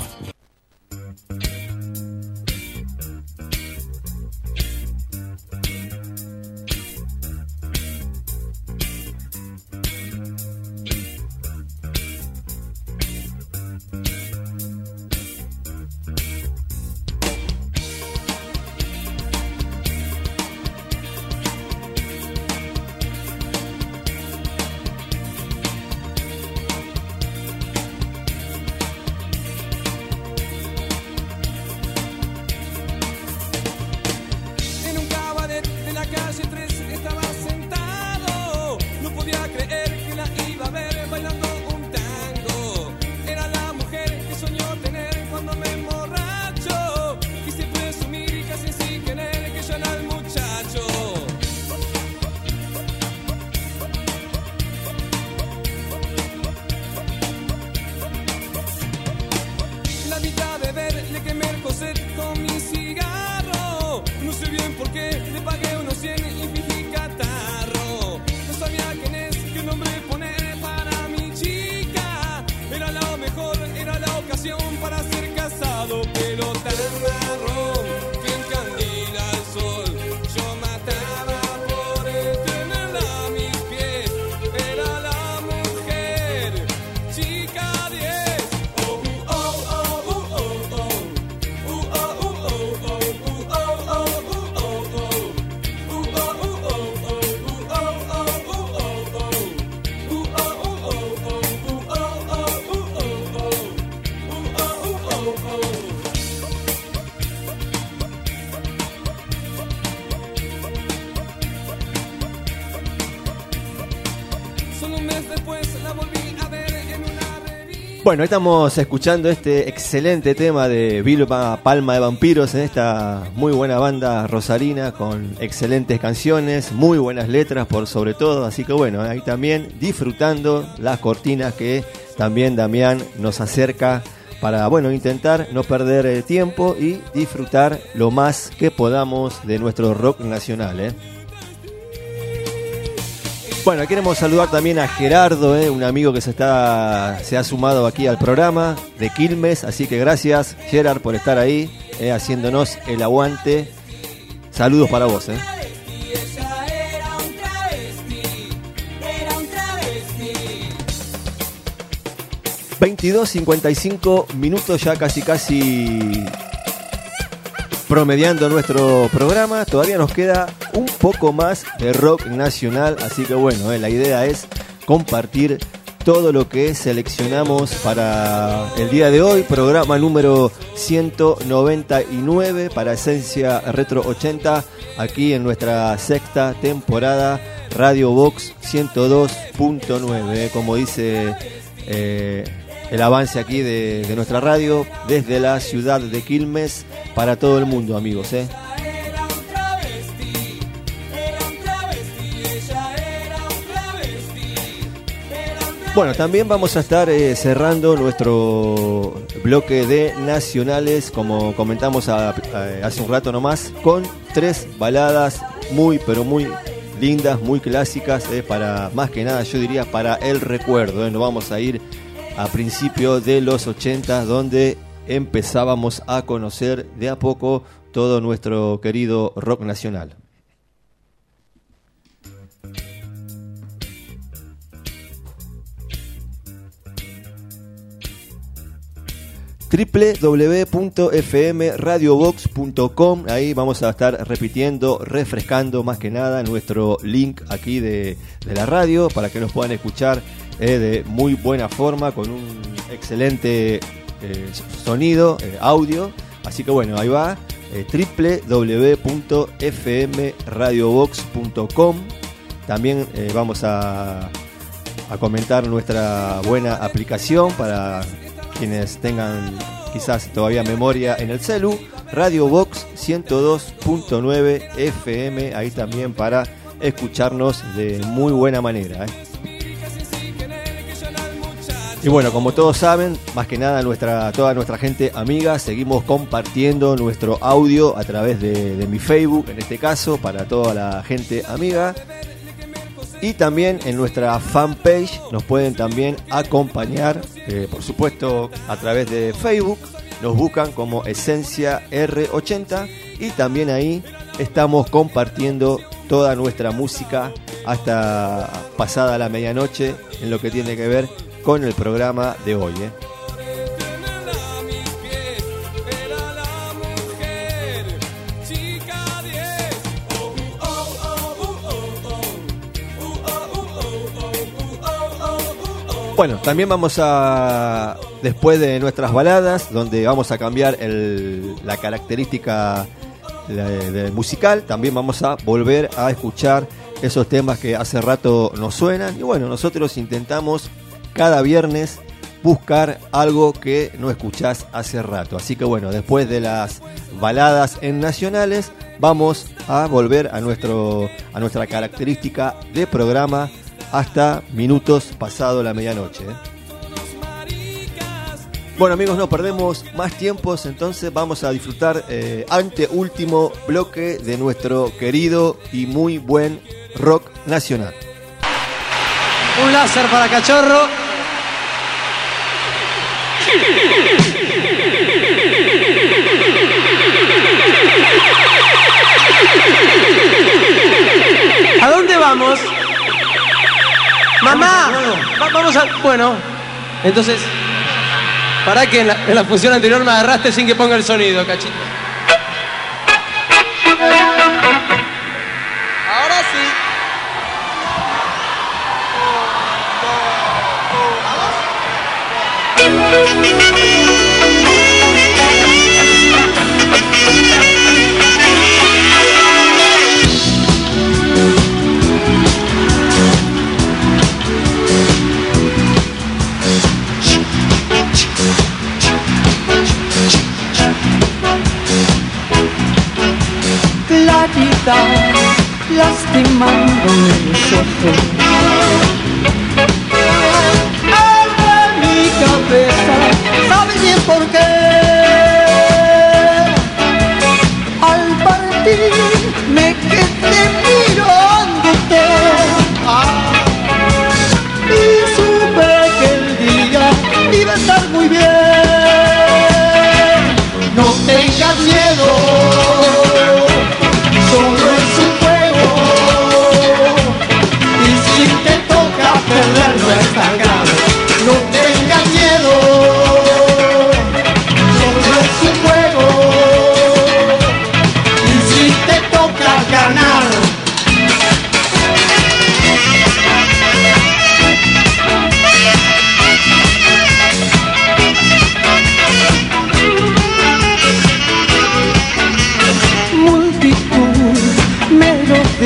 Bueno, estamos escuchando este excelente tema de Vilma Palma de Vampiros en esta muy buena banda rosarina con excelentes canciones, muy buenas letras por sobre todo, así que bueno, ahí también disfrutando las cortinas que también Damián nos acerca para, bueno, intentar no perder el tiempo y disfrutar lo más que podamos de nuestro rock nacional, ¿eh? Bueno, queremos saludar también a Gerardo, eh, un amigo que se está se ha sumado aquí al programa de Quilmes, así que gracias Gerard por estar ahí, eh, haciéndonos el aguante. Saludos para vos. Eh. veintidós cincuenta y cinco minutos ya casi casi promediando nuestro programa. Todavía nos queda un poco más de rock nacional, así que bueno, eh, la idea es compartir todo lo que seleccionamos para el día de hoy, programa número ciento noventa y nueve para Esencia Retro ochenta, aquí en nuestra sexta temporada, Radio Box ciento dos punto nueve, como dice eh, el avance aquí de, de nuestra radio, desde la ciudad de Quilmes, para todo el mundo, amigos, ¿eh? Bueno, también vamos a estar eh, cerrando nuestro bloque de nacionales, como comentamos a, a, hace un rato nomás, con tres baladas muy, pero muy lindas, muy clásicas, eh, para, más que nada, yo diría, para el recuerdo. Eh. Nos vamos a ir a principios de los ochenta, donde empezábamos a conocer de a poco todo nuestro querido rock nacional. doble u doble u doble u punto f m radio box punto com. Ahí vamos a estar repitiendo, refrescando más que nada nuestro link aquí de, de la radio, para que nos puedan escuchar eh, de muy buena forma, con un excelente eh, sonido, eh, audio. Así que bueno, ahí va, eh, doble u doble u doble u punto f m radio box punto com. También eh, vamos a, a comentar nuestra buena aplicación para quienes tengan quizás todavía memoria en el celu, Radio Box ciento dos punto nueve F M, ahí también para escucharnos de muy buena manera, ¿eh? Y bueno, como todos saben, más que nada nuestra, toda nuestra gente amiga, seguimos compartiendo nuestro audio a través de, de mi Facebook, en este caso, para toda la gente amiga. Y también en nuestra fanpage nos pueden también acompañar, eh, por supuesto a través de Facebook, nos buscan como Esencia R ochenta, y también ahí estamos compartiendo toda nuestra música hasta pasada la medianoche, en lo que tiene que ver con el programa de hoy, ¿eh? Bueno, también vamos a, después de nuestras baladas, donde vamos a cambiar el, la característica de, de musical, también vamos a volver a escuchar esos temas que hace rato nos suenan. Y bueno, nosotros intentamos cada viernes buscar algo que no escuchás hace rato. Así que bueno, después de las baladas en nacionales, vamos a volver a, nuestro, a nuestra característica de programa, hasta minutos pasado la medianoche, ¿eh? Bueno, amigos, no perdemos más tiempos, entonces vamos a disfrutar eh, ante último bloque de nuestro querido y muy buen rock nacional. Un láser para Cachorro. ¿A dónde vamos? Mamá, va, vamos a... Bueno, entonces, para que en la, en la función anterior me agarraste sin que ponga el sonido, cachito. Ahora sí. Clarita, lastimando mis ojos. Abre mi cabeza, ¿sabes bien por qué? Al partir me quedé mirándote, ah, y supe que el día iba a estar muy bien. No tengas miedo, solo es un juego, y si te toca perderlo está grave. No tengas miedo, solo es un juego, y si te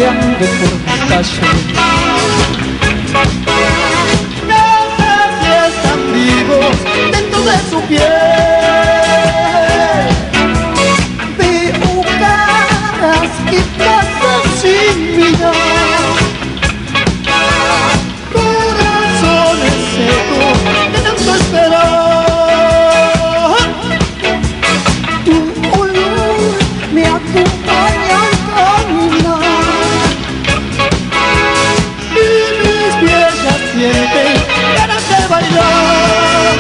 que ande por mi calle. No sé si están vivos dentro de su piel. Veo caras y pasan sin mirar, corazones secos de tanto esperar. Tu olor me acompaña al caminar y mis pies ya sienten ganas de bailar.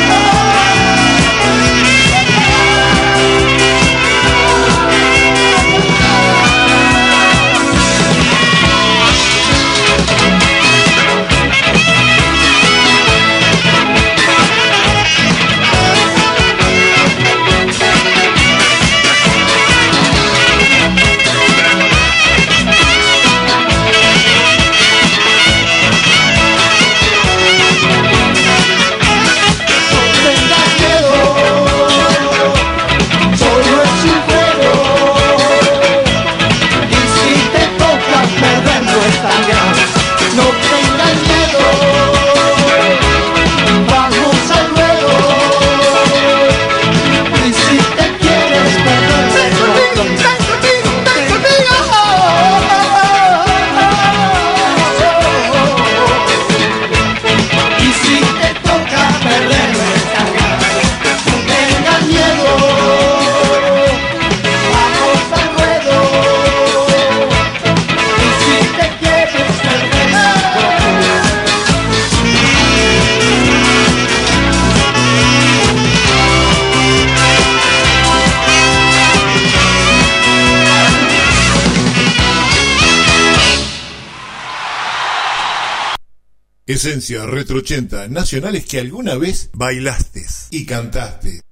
Esencia Retro ochenta, nacionales que alguna vez bailaste y cantaste.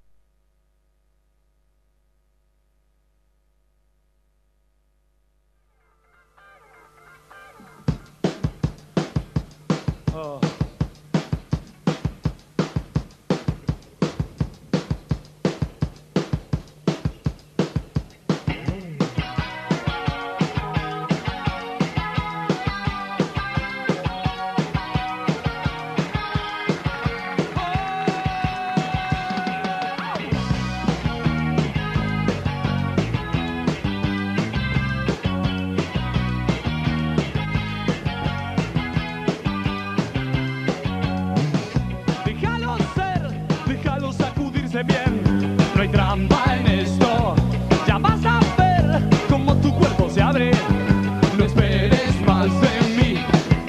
Bien, no hay trampa en esto, ya vas a ver cómo tu cuerpo se abre, no esperes más de mí.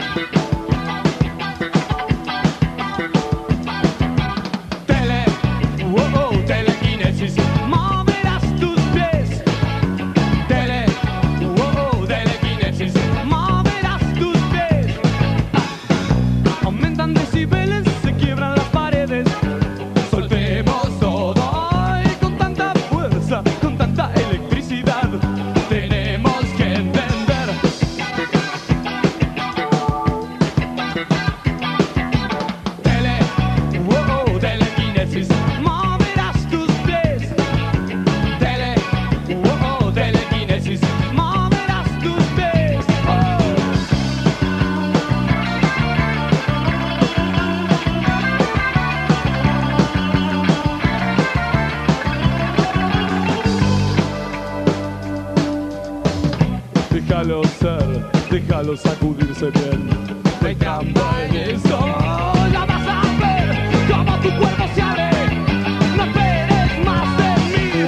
Tele, oh, oh, telequinesis, moverás tus pies. Tele, oh, oh, telequinesis, moverás tus pies. Ah, aumentan decibeles, se quiebran las paredes. Soltemos con tanta electricidad, tenemos que entender. Tele, oh, oh, telequinesis, moverás tus pies. Tele, oh, oh, telequinesis, moverás tus pies. Déjalo ser, déjalo sacudirse bien. No hay trampa en eso, ya vas a ver cómo tu cuerpo se abre. No esperes más de mí.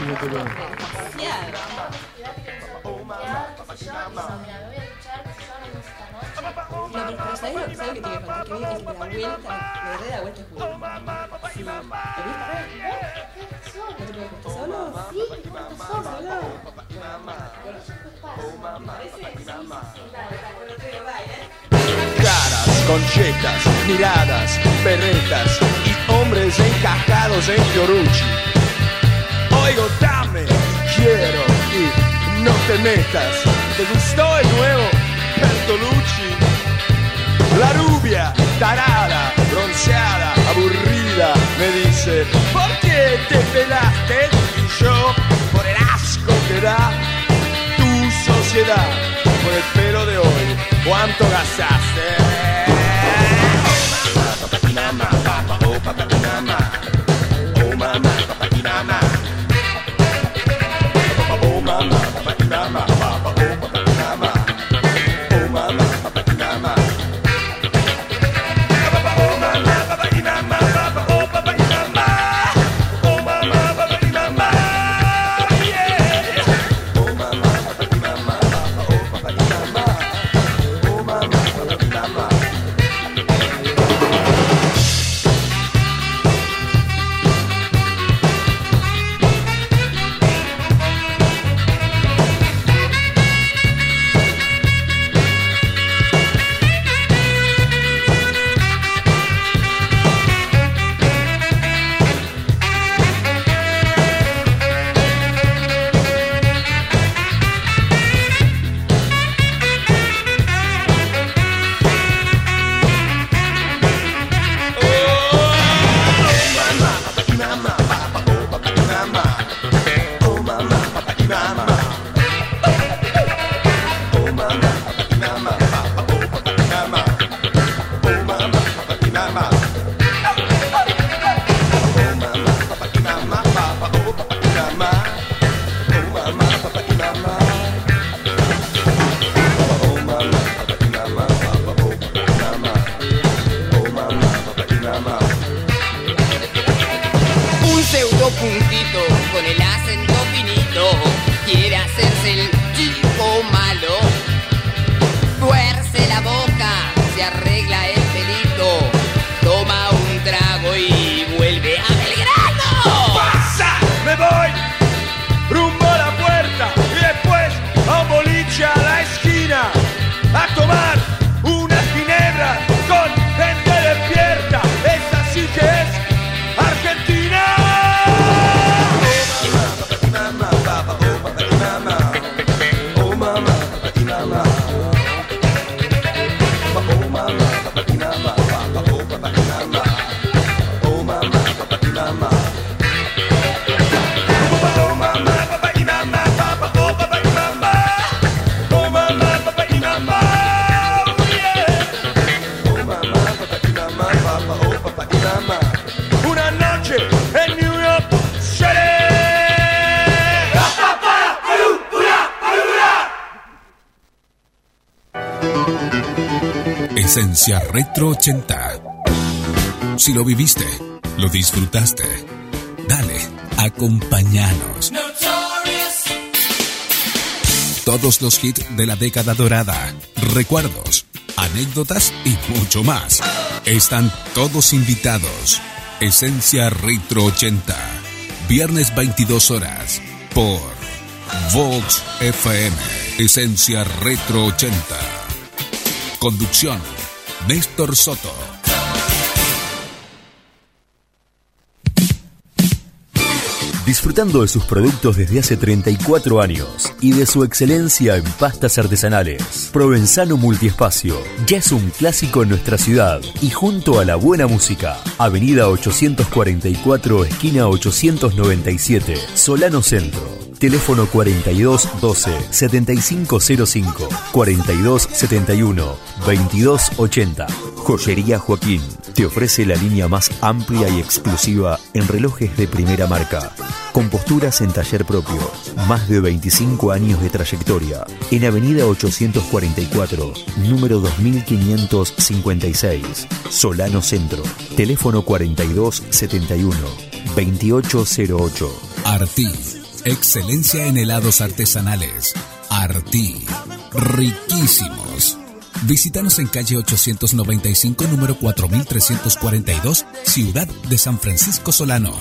no te lo... No, pero, pero ¿sabes lo, ¿sabes lo que tiene que faltar? Que hoy es la vuelta, la verdadera vuelta es Julio. Sí. ¿Te gusta? ¿No te puedes estar solo? Sí, te puedo estar solo. Caras, conchetas, miradas, berretas y hombres encajados en Fiorucci. Oigo, dame, quiero y no te metas. ¿Te gustó el nuevo Bertolucci? La rubia, tarada, bronceada, aburrida, me dice: ¿por qué te pelaste? Y yo, por el asco que da tu sociedad. Por el pelo de hoy, ¿cuánto gastaste? Oh mamá, papinama, papa, oh papinama. Oh mamá, papinama. Oh mamá, papinama, papa, oh papinama. Oh mamá, papinama. Puntito con el acento finito, quiere hacerse el chico malo. Tuerce la boca, se arregla el pelito, toma un trago y vuelve a Belgrano. ¡Pasa! ¡Me voy! Rumbo a la puerta y después a un boliche a la esquina a tomar unas ginebras con gente despierta. Esa sí que es Argentina. Una noche en New York City. Esencia Retro ochenta. Si lo viviste, lo disfrutaste, dale, acompáñanos. Todos los hits de la década dorada, recuerdos, anécdotas y mucho más. Están todos invitados. Esencia Retro ochenta. Viernes veintidós horas por Vox F M. Esencia Retro ochenta. Conducción: Néstor Soto. Disfrutando de sus productos desde hace treinta y cuatro años y de su excelencia en pastas artesanales, Provenzano Multiespacio ya es un clásico en nuestra ciudad y junto a la buena música. Avenida ochocientos cuarenta y cuatro, esquina ochocientos noventa y siete, Solano Centro. Teléfono cuarenta y dos doce, setenta y cinco cero cinco, cuarenta y dos setenta y uno, veintidós ochenta. Joyería Joaquín te ofrece la línea más amplia y exclusiva en relojes de primera marca, con posturas en taller propio, más de veinticinco años de trayectoria. En Avenida ochocientos cuarenta y cuatro, número dos mil quinientos cincuenta y seis, Solano Centro. Teléfono cuarenta y dos setenta y uno, veintiocho cero ocho. Arti, Excelencia en helados artesanales. Artí. Riquísimos. Visítanos en calle ochocientos noventa y cinco, número cuatro mil trescientos cuarenta y dos, Ciudad de San Francisco Solano.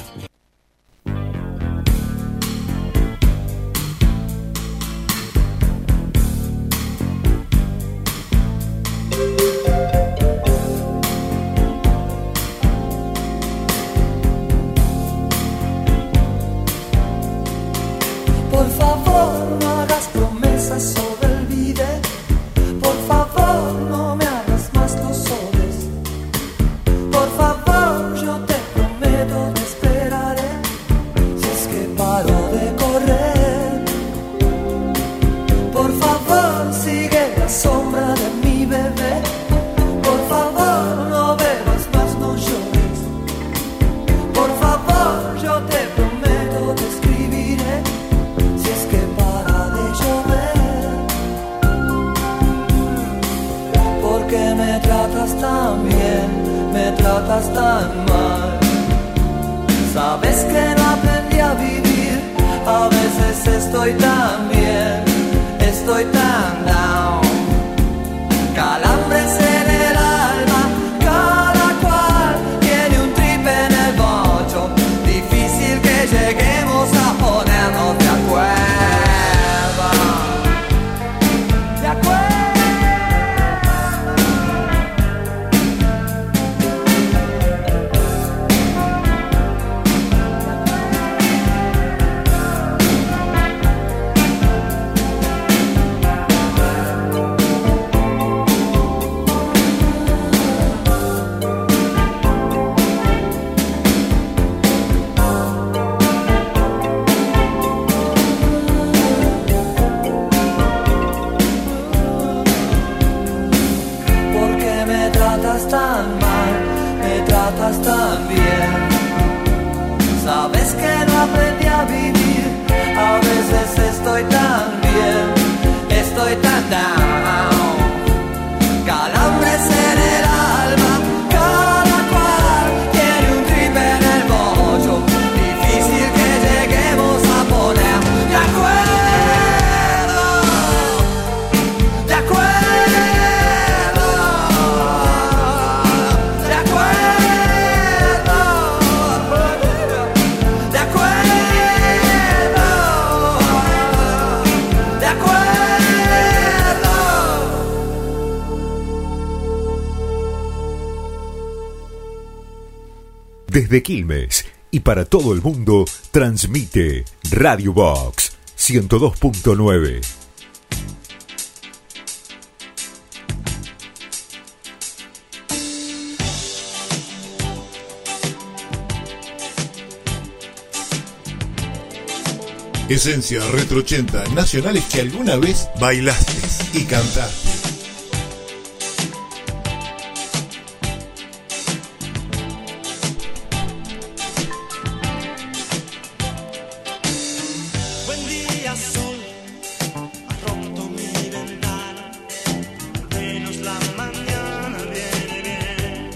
Por favor, no hagas promesas o te olvides. Por favor, no me hagas más los soles. Por favor, yo te prometo te esperaré. Si es que paro de correr. Por favor, sigue la sombra de mi bebé. Por favor, no bebas más, no llores. Por favor, yo te prometo te escribiré. Si es que para de llover. Porque me tratas tan bien, me tratas tan mal. Sabes que no aprendí a vivir. A veces estoy tan bien, estoy tan down. Calambres en el alma, cada cual tiene un trip en el bocho. Difícil que lleguemos a ponernos de acuerdo. De acuerdo. Porque me tratas tan mal, me tratas tan bien. Sabes que no aprendí a vivir. A veces estoy tan bien, estoy tan down. Calambres en el alma, cada cual tiene un trip en el bocho. Difícil que lleguemos a poner de acuerdo. De acuerdo. De acuerdo. De acuerdo. De acuerdo. Desde Quilmes y para todo el mundo, transmite Radio Box ciento dos punto nueve. Esencia Retro ochenta, nacionales que alguna vez bailaste y cantaste. Buen día, sol, ha roto mi ventana, al menos la mañana viene bien.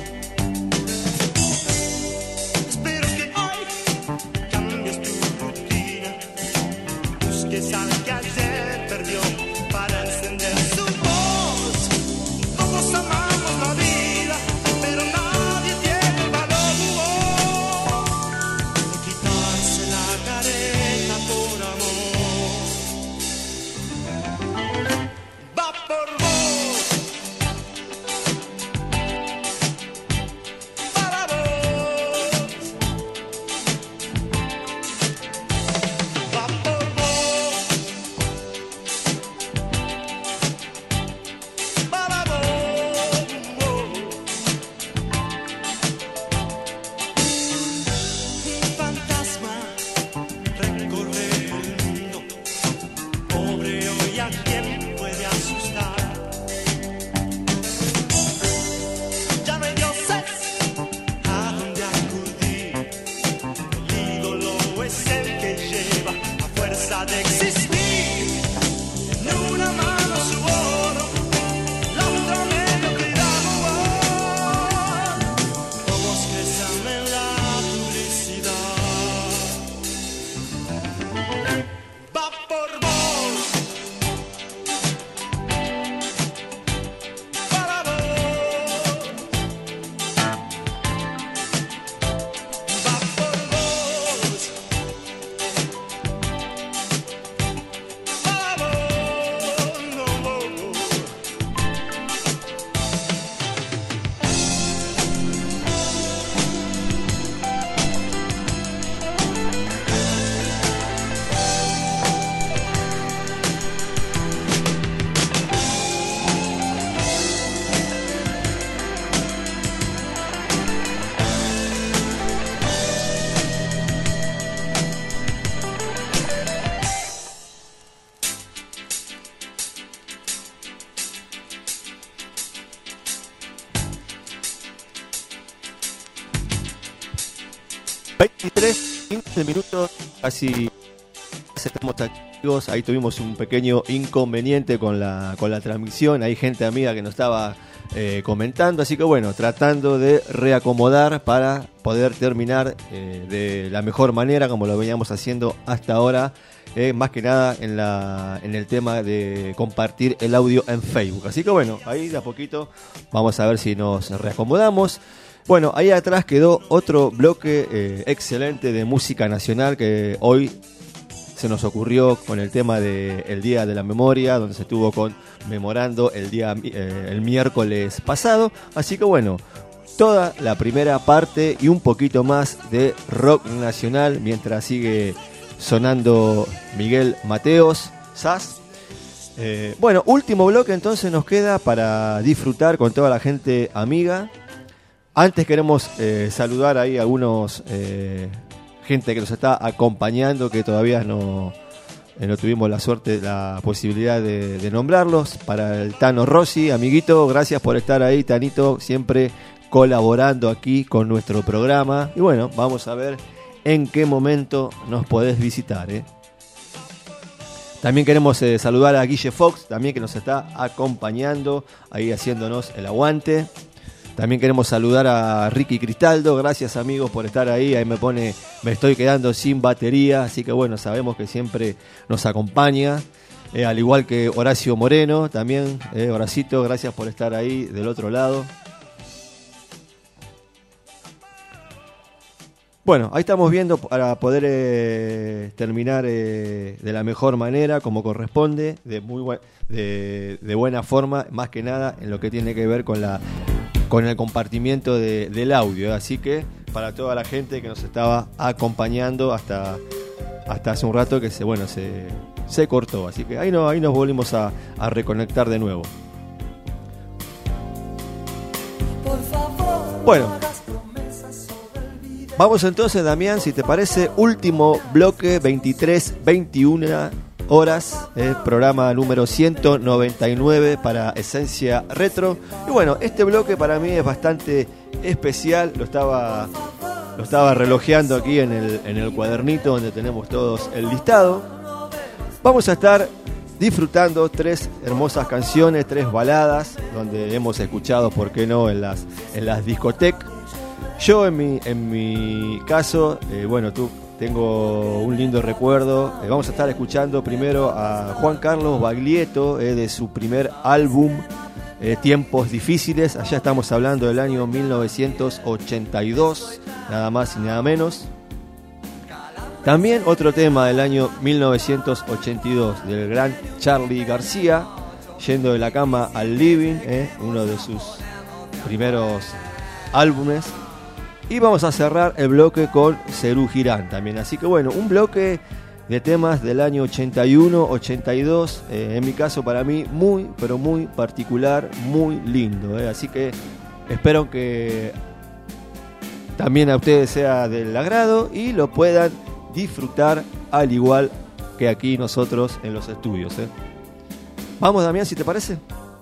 Espero que hoy cambies tu rutina, busques al que ayer perdió para encender su voz. Todos amamos la vida, pero nadie tiene el valor de quitarse la careta por amor. Va por vos, para vos. Va por vos, para vos. Un fantasma recorre el mundo, pobre hoy a quien puede asustar. Ya no hay dioses a donde acudir, el ídolo es el que lleva a fuerza de existir. En una mano su oro, la otra mediocridad. Todos crecen en la publicidad. veintitrés, quince minutos, casi estamos activos. Ahí tuvimos un pequeño inconveniente con la, con la transmisión. Hay gente amiga que nos estaba eh, comentando, así que bueno, tratando de reacomodar para poder terminar eh, de la mejor manera como lo veníamos haciendo hasta ahora. Eh, más que nada en, la, en el tema de compartir el audio en Facebook. Así que bueno, ahí de a poquito vamos a ver si nos reacomodamos. Bueno, ahí atrás quedó otro bloque eh, excelente de música nacional que hoy se nos ocurrió con el tema del Día de la Memoria, donde se estuvo conmemorando el día eh, el miércoles pasado. Así que bueno, toda la primera parte y un poquito más de rock nacional mientras sigue sonando Miguel Mateos, Sass. Eh, bueno, último bloque entonces nos queda para disfrutar con toda la gente amiga. Antes queremos eh, saludar ahí a algunos eh, gente que nos está acompañando, que todavía no, eh, no tuvimos la suerte, la posibilidad de, de nombrarlos. Para el Tano Rossi, amiguito, gracias por estar ahí, Tanito, siempre colaborando aquí con nuestro programa. Y bueno, vamos a ver en qué momento nos podés visitar, ¿eh? También queremos eh, saludar a Guille Fox, también que nos está acompañando, ahí haciéndonos el aguante. También queremos saludar a Ricky Cristaldo, gracias amigos por estar ahí. Ahí me pone, me estoy quedando sin batería, así que bueno, sabemos que siempre nos acompaña. Eh, al igual que Horacio Moreno, también, eh, Horacito, gracias por estar ahí del otro lado. Bueno, ahí estamos viendo para poder eh, terminar eh, de la mejor manera, como corresponde, de muy bu- de, de buena forma, más que nada en lo que tiene que ver con la con el compartimiento de, del audio. Así que para toda la gente que nos estaba acompañando hasta hasta hace un rato que se bueno se, se cortó, así que ahí no ahí nos volvimos a, a reconectar de nuevo. Bueno. Vamos entonces, Damián, si te parece, último bloque, veintitrés, veintiuna horas, eh, programa número ciento noventa y nueve para Esencia Retro. Y bueno, este bloque para mí es bastante especial, lo estaba, lo estaba relojeando aquí en el, en el cuadernito donde tenemos todos el listado. Vamos a estar disfrutando tres hermosas canciones, tres baladas, donde hemos escuchado, por qué no, en las, en las discotecas. Yo en mi, en mi caso, eh, bueno, tú, tengo un lindo recuerdo. Eh, vamos a estar escuchando primero a Juan Carlos Baglietto, eh, de su primer álbum, eh, Tiempos Difíciles. Allá estamos hablando del año mil novecientos ochenta y dos, nada más y nada menos. También otro tema del año mil novecientos ochenta y dos, del gran Charly García, Yendo de la cama al living, eh, uno de sus primeros álbumes. Y vamos a cerrar el bloque con Serú Girán también. Así que bueno, un bloque de temas del año ochenta y uno, ochenta y dos. Eh, en mi caso, para mí, muy, pero muy particular, muy lindo. Eh. Así que espero que también a ustedes sea del agrado y lo puedan disfrutar al igual que aquí nosotros en los estudios. Eh. Vamos, Damián, si te parece.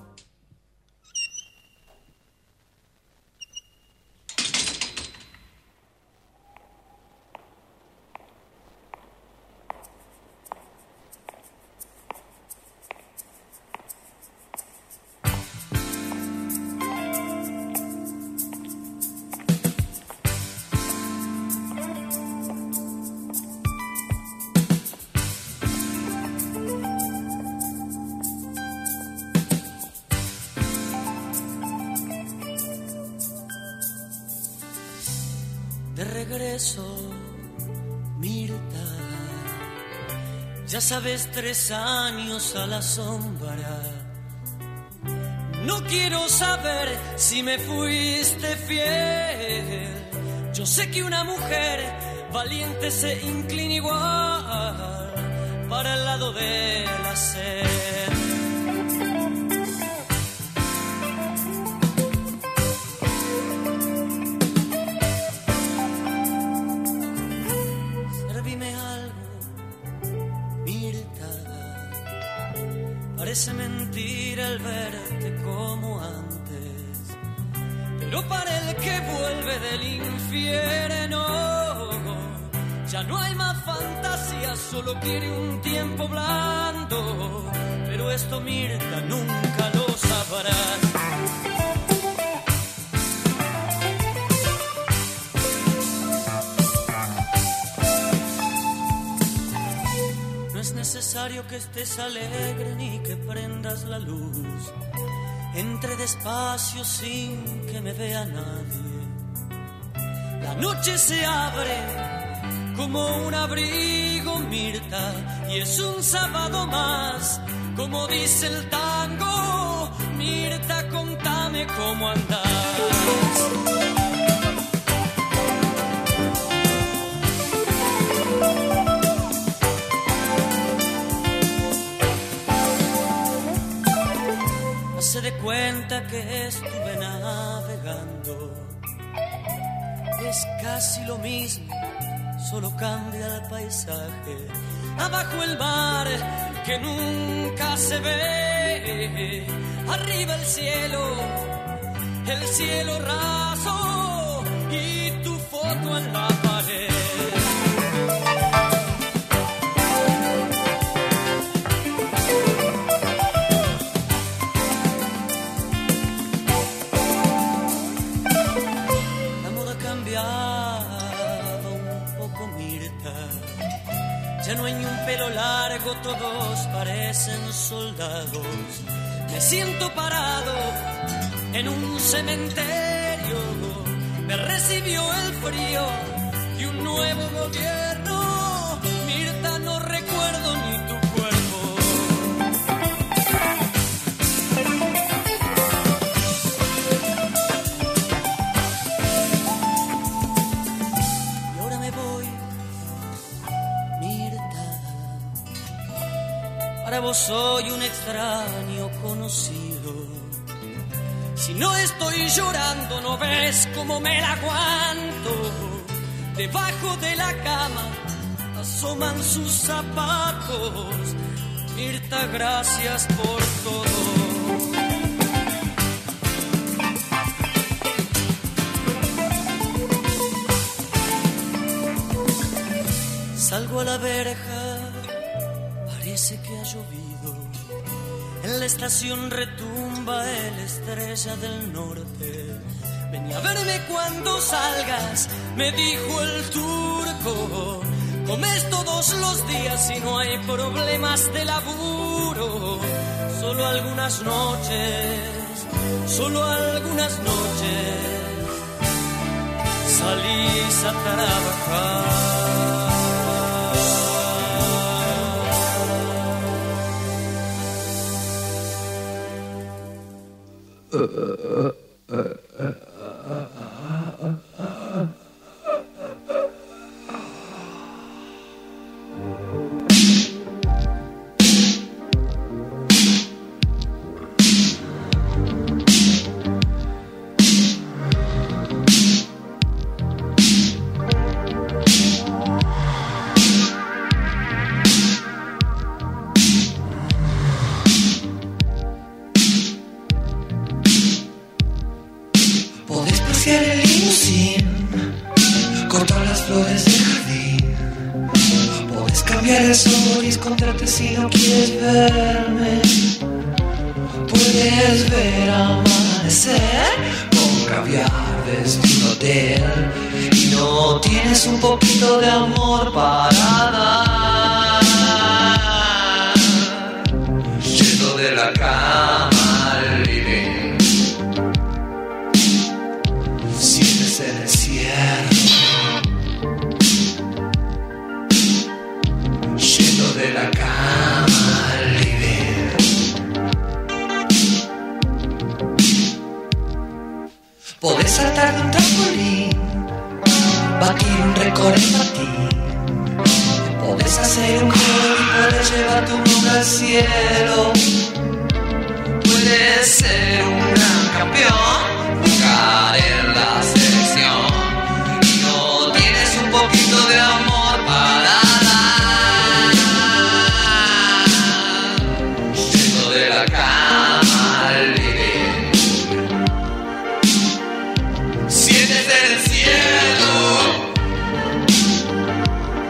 Ya sabes, tres años a la sombra. No quiero saber si me fuiste fiel. Yo sé que una mujer valiente se inclina igual para el lado de la sed. Parece mentira el verte como antes, pero para el que vuelve del infierno Ya no hay más fantasía, solo quiere un tiempo blando. Pero esto Mirta nunca lo sabrá. No es necesario que estés alegre ni que prendas la luz. Entre despacio sin que me vea nadie. La noche se abre como un abrigo, Mirta, y es un sábado más, como dice el tango. Mirta, contame cómo andás. Se dé cuenta que estuve navegando. Es casi lo mismo, solo cambia el paisaje. Abajo el mar que nunca se ve. Arriba el cielo, el cielo raso y tu foto en la pared. Ya no hay ni un pelo largo, todos parecen soldados. Me siento parado en un cementerio. Me recibió el frío y un nuevo gobierno. Mirta, no recuerdo ni tu cuerpo. Y ahora me voy. Para vos soy un extraño conocido. Si no estoy llorando, no ves cómo me la aguanto. Debajo de la cama asoman sus zapatos. Mirta, gracias por todo. Salgo a la verja. Parece que ha llovido. En la estación retumba el Estrella del Norte. Ven a verme cuando salgas, me dijo el turco. Comes todos los días y no hay problemas de laburo. Solo algunas noches, solo algunas noches salís a trabajar. Uh, uh, uh, uh, uh, uh, uh, uh. Si no quieres verme, puedes ver amanecer con caviar desde un hotel y no tienes un poquito de amor para dar. Yendo de la cama al living, sientes el encierro. Yendo de la cama. Podés saltar de un trampolín, batir un récord en patín. Podés hacer un gol y podés llevar tu mundo al cielo. Puedes ser un gran campeón, jugar en la selección. Y no tienes un poquito de amor para dar. Yendo de la cama al living. Sientes el cielo.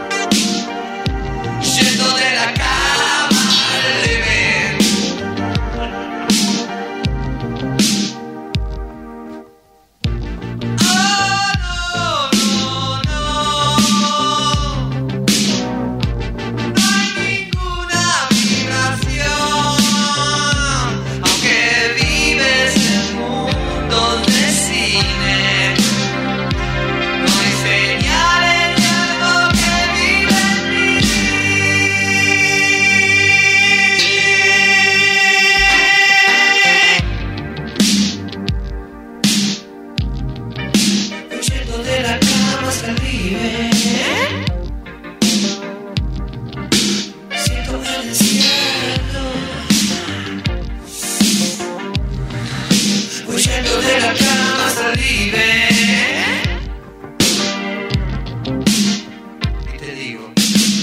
cielo. Huyendo de la cama salíme. Y te digo.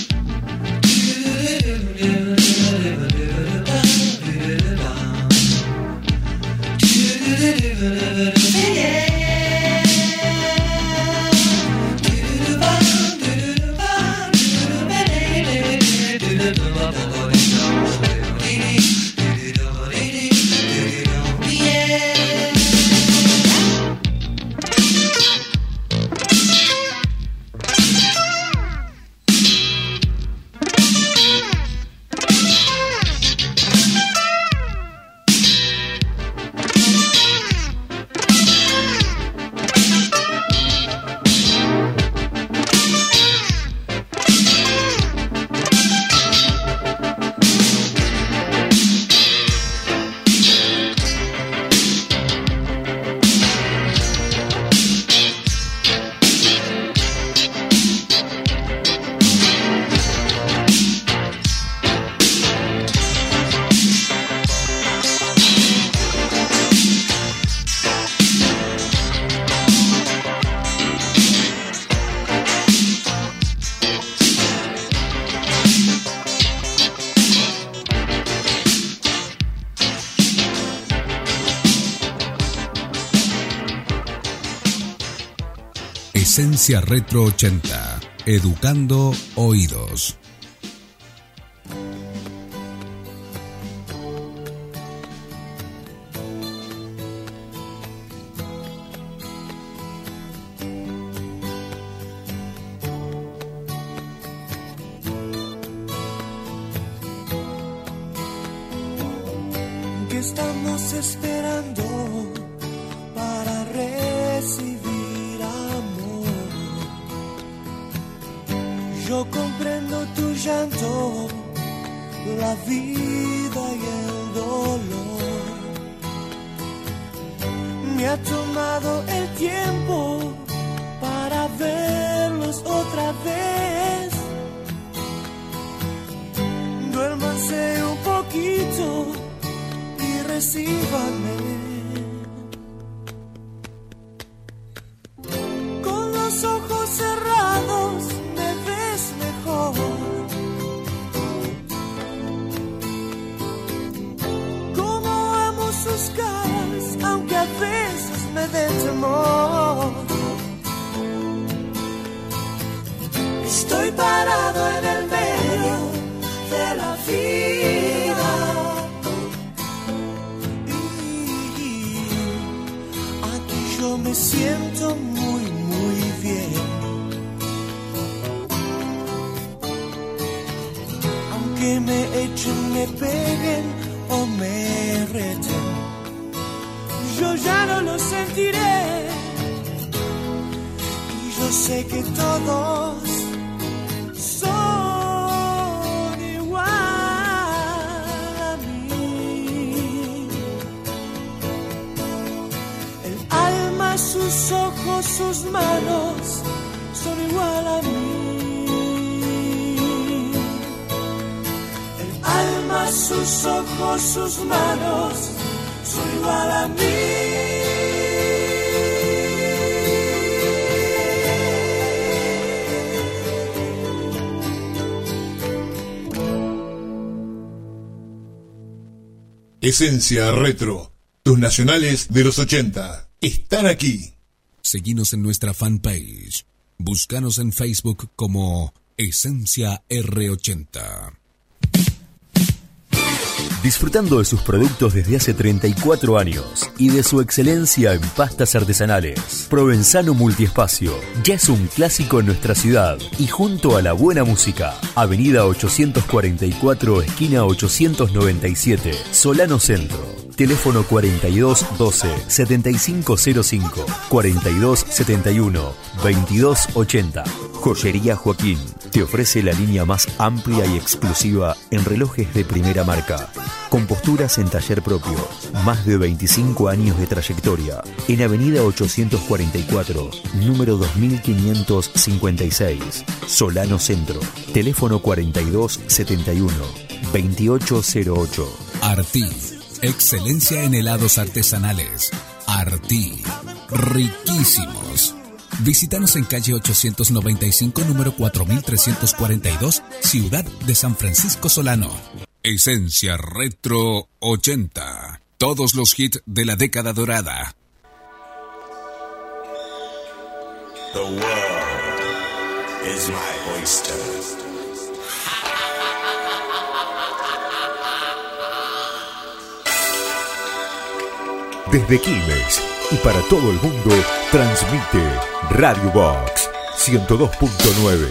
Esencia Retro ochenta, educando oídos. ¿Qué estamos esperando para recibir amor? Yo comprendo tu llanto, la vida y el dolor. Me ha tomado el tiempo para verlos otra vez. Duérmase un poquito y recíbame. Con los ojos cerrados me ves mejor. Como amo sus caras, aunque a veces me den temor. Estoy parado en el medio de la vida. Yo me siento muy, muy bien. Aunque me echen, me peguen o me reten, yo ya no lo sentiré. Y yo sé que todos son igual a mí. El alma, sus ojos, sus manos son igual a mí. El alma, sus ojos, sus manos son igual a mí. Esencia Retro. Tus nacionales de los ochenta están aquí. Seguinos en nuestra fanpage. Búscanos en Facebook como Esencia R ochenta. Disfrutando de sus productos desde hace treinta y cuatro años y de su excelencia en pastas artesanales, Provenzano Multiespacio ya es un clásico en nuestra ciudad y junto a la buena música. Avenida ochocientos cuarenta y cuatro, esquina ochocientos noventa y siete, Solano Centro. Teléfono cuarenta y dos doce, setenta y cinco cero cinco, cuarenta y dos setenta y uno, veintidós ochenta. Joyería Joaquín te ofrece la línea más amplia y exclusiva en relojes de primera marca, con posturas en taller propio, más de veinticinco años de trayectoria. En Avenida ochocientos cuarenta y cuatro, número dos mil quinientos cincuenta y seis, Solano Centro. Teléfono cuarenta y dos setenta y uno, veintiocho cero ocho. Artí, excelencia en helados artesanales. Artí, riquísimos. Visítanos en calle ochocientos noventa y cinco, número cuatro mil trescientos cuarenta y dos, Ciudad de San Francisco Solano. Esencia Retro ochenta. Todos los hits de la década dorada. The world is my oyster. Desde Quilmes y para todo el mundo, transmite Radio Box ciento dos punto nueve.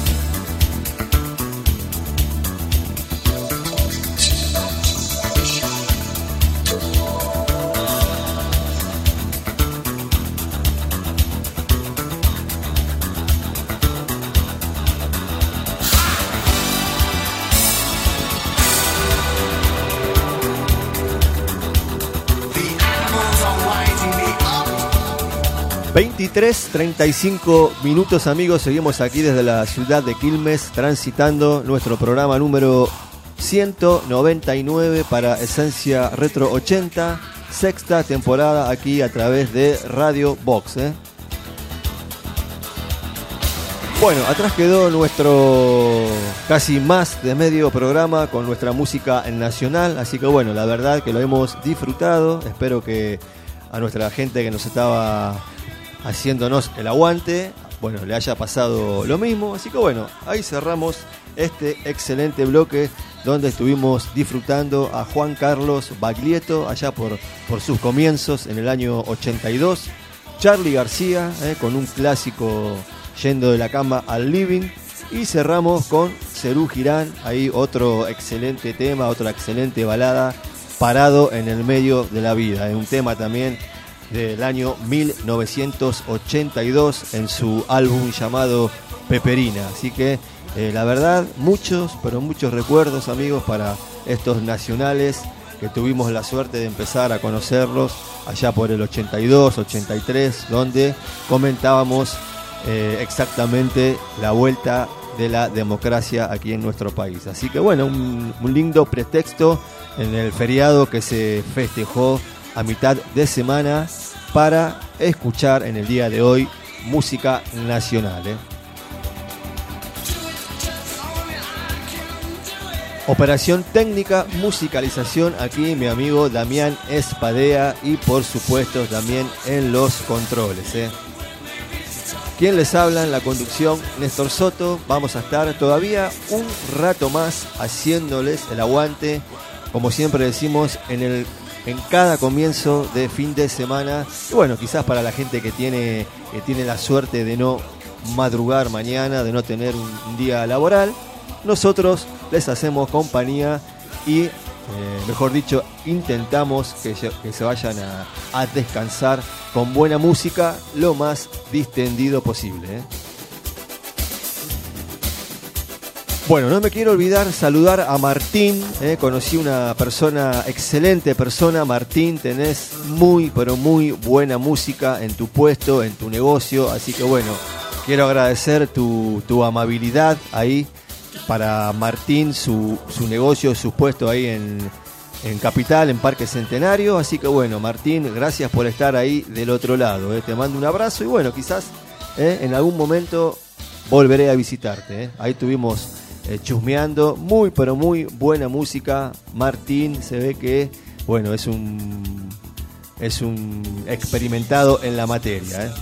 veintitrés treinta y cinco minutos, amigos. Seguimos aquí desde la ciudad de Quilmes, transitando nuestro programa número ciento noventa y nueve para Esencia Retro ochenta, sexta temporada aquí a través de Radio Box, ¿eh? Bueno, atrás quedó nuestro casi más de medio programa con nuestra música en nacional, así que bueno, la verdad que lo hemos disfrutado. Espero que a nuestra gente que nos estaba haciéndonos el aguante, bueno, le haya pasado lo mismo. Así que bueno, ahí cerramos este excelente bloque donde estuvimos disfrutando a Juan Carlos Baglietto allá por, por sus comienzos en el año ochenta y dos, Charly García eh, con un clásico Yendo de la cama al living, y cerramos con Serú Girán, ahí otro excelente tema, otra excelente balada, Parado en el medio de la vida, eh, un tema también del año mil novecientos ochenta y dos en su álbum llamado Peperina. Así que eh, la verdad, muchos, pero muchos recuerdos, amigos, para estos nacionales que tuvimos la suerte de empezar a conocerlos allá por el ochenta y dos, ochenta y tres, donde comentábamos eh, exactamente la vuelta de la democracia aquí en nuestro país. Así que bueno, un, un lindo pretexto en el feriado que se festejó a mitad de semana para escuchar en el día de hoy música nacional, ¿eh? Operación técnica, musicalización, aquí mi amigo Damián Espadea, y por supuesto también en los controles, ¿eh? ¿Quién les habla en la conducción? Néstor Soto. Vamos a estar todavía un rato más haciéndoles el aguante, como siempre decimos, en el en cada comienzo de fin de semana. Y bueno, quizás para la gente que tiene, que tiene la suerte de no madrugar mañana, de no tener un, un día laboral, nosotros les hacemos compañía y, eh, mejor dicho, intentamos que, que se vayan a, a descansar con buena música lo más distendido posible, ¿eh? Bueno, no me quiero olvidar saludar a Martín, eh, conocí una persona, excelente persona. Martín, tenés muy, pero muy buena música en tu puesto, en tu negocio, así que bueno, quiero agradecer tu, tu amabilidad ahí para Martín, su, su negocio, su puesto ahí en, en Capital, en Parque Centenario. Así que bueno, Martín, gracias por estar ahí del otro lado, eh. Te mando un abrazo y bueno, quizás eh, en algún momento volveré a visitarte, eh. Ahí tuvimos eh, chusmeando, muy pero muy buena música. Martín se ve que, bueno, es un, es un experimentado en la materia, eh.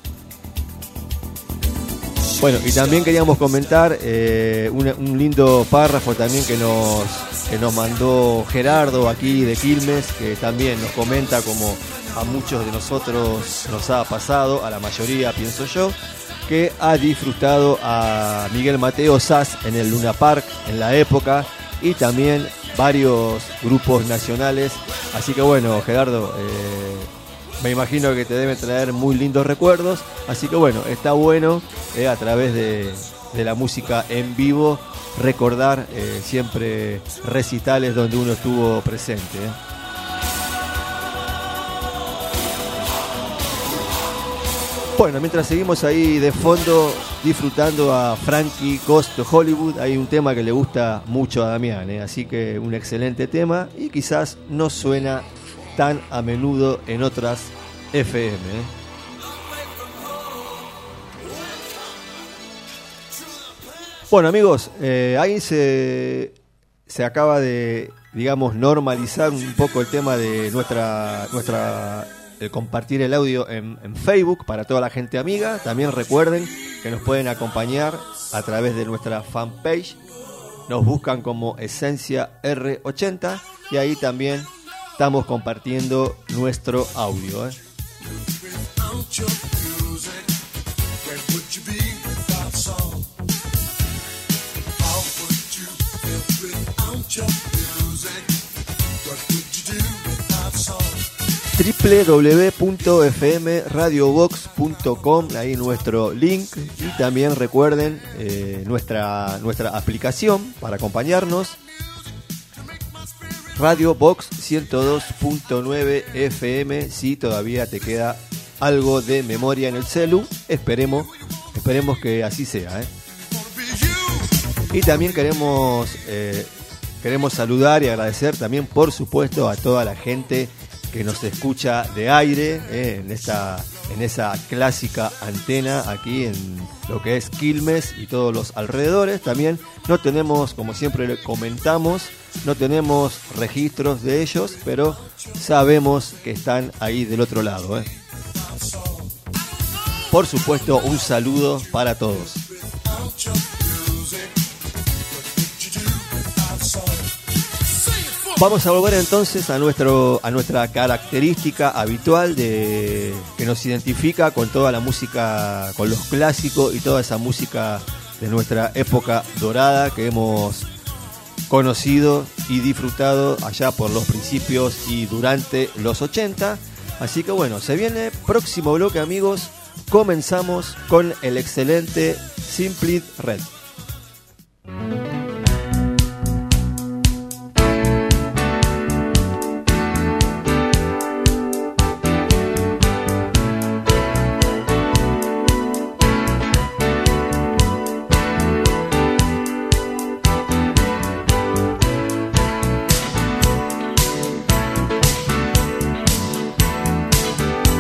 Bueno, y también queríamos comentar eh, un, un lindo párrafo también que nos, que nos mandó Gerardo aquí de Quilmes, que también nos comenta, como a muchos de nosotros nos ha pasado, a la mayoría pienso yo, que ha disfrutado a Miguel Mateo Sass en el Luna Park en la época, y también varios grupos nacionales. Así que bueno, Gerardo, eh, me imagino que te deben traer muy lindos recuerdos. Así que bueno, está bueno eh, a través de, de la música en vivo recordar eh, siempre recitales donde uno estuvo presente, eh. Bueno, mientras seguimos ahí de fondo disfrutando a Frankie Goes to Hollywood, hay un tema que le gusta mucho a Damián, ¿eh? Así que un excelente tema y quizás no suena tan a menudo en otras F M. ¿eh? Bueno amigos, eh, ahí se, se acaba de, digamos, normalizar un poco el tema de nuestra... nuestra de compartir el audio en, en Facebook para toda la gente amiga. También recuerden que nos pueden acompañar a través de nuestra fanpage. Nos buscan como Esencia R ochenta y ahí también estamos compartiendo nuestro audio. ¿eh? doble u doble u doble u punto f m radio box punto com, ahí nuestro link, y también recuerden eh, nuestra, nuestra aplicación para acompañarnos, Radio Box ciento dos punto nueve F M, si todavía te queda algo de memoria en el celu, esperemos, esperemos que así sea. ¿eh? Y también queremos, eh, queremos saludar y agradecer también, por supuesto, a toda la gente que nos escucha de aire, eh, en, esta, en esa clásica antena aquí en lo que es Quilmes y todos los alrededores. También no tenemos, como siempre comentamos, no tenemos registros de ellos, pero sabemos que están ahí del otro lado. Eh. Por supuesto, un saludo para todos. Vamos a volver entonces a nuestro a nuestra característica habitual de que nos identifica con toda la música, con los clásicos y toda esa música de nuestra época dorada que hemos conocido y disfrutado allá por los principios y durante los ochenta. Así que bueno, se viene próximo bloque, amigos. Comenzamos con el excelente Simply Red.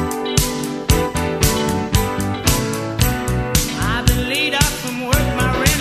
I've been laid up from work, my rent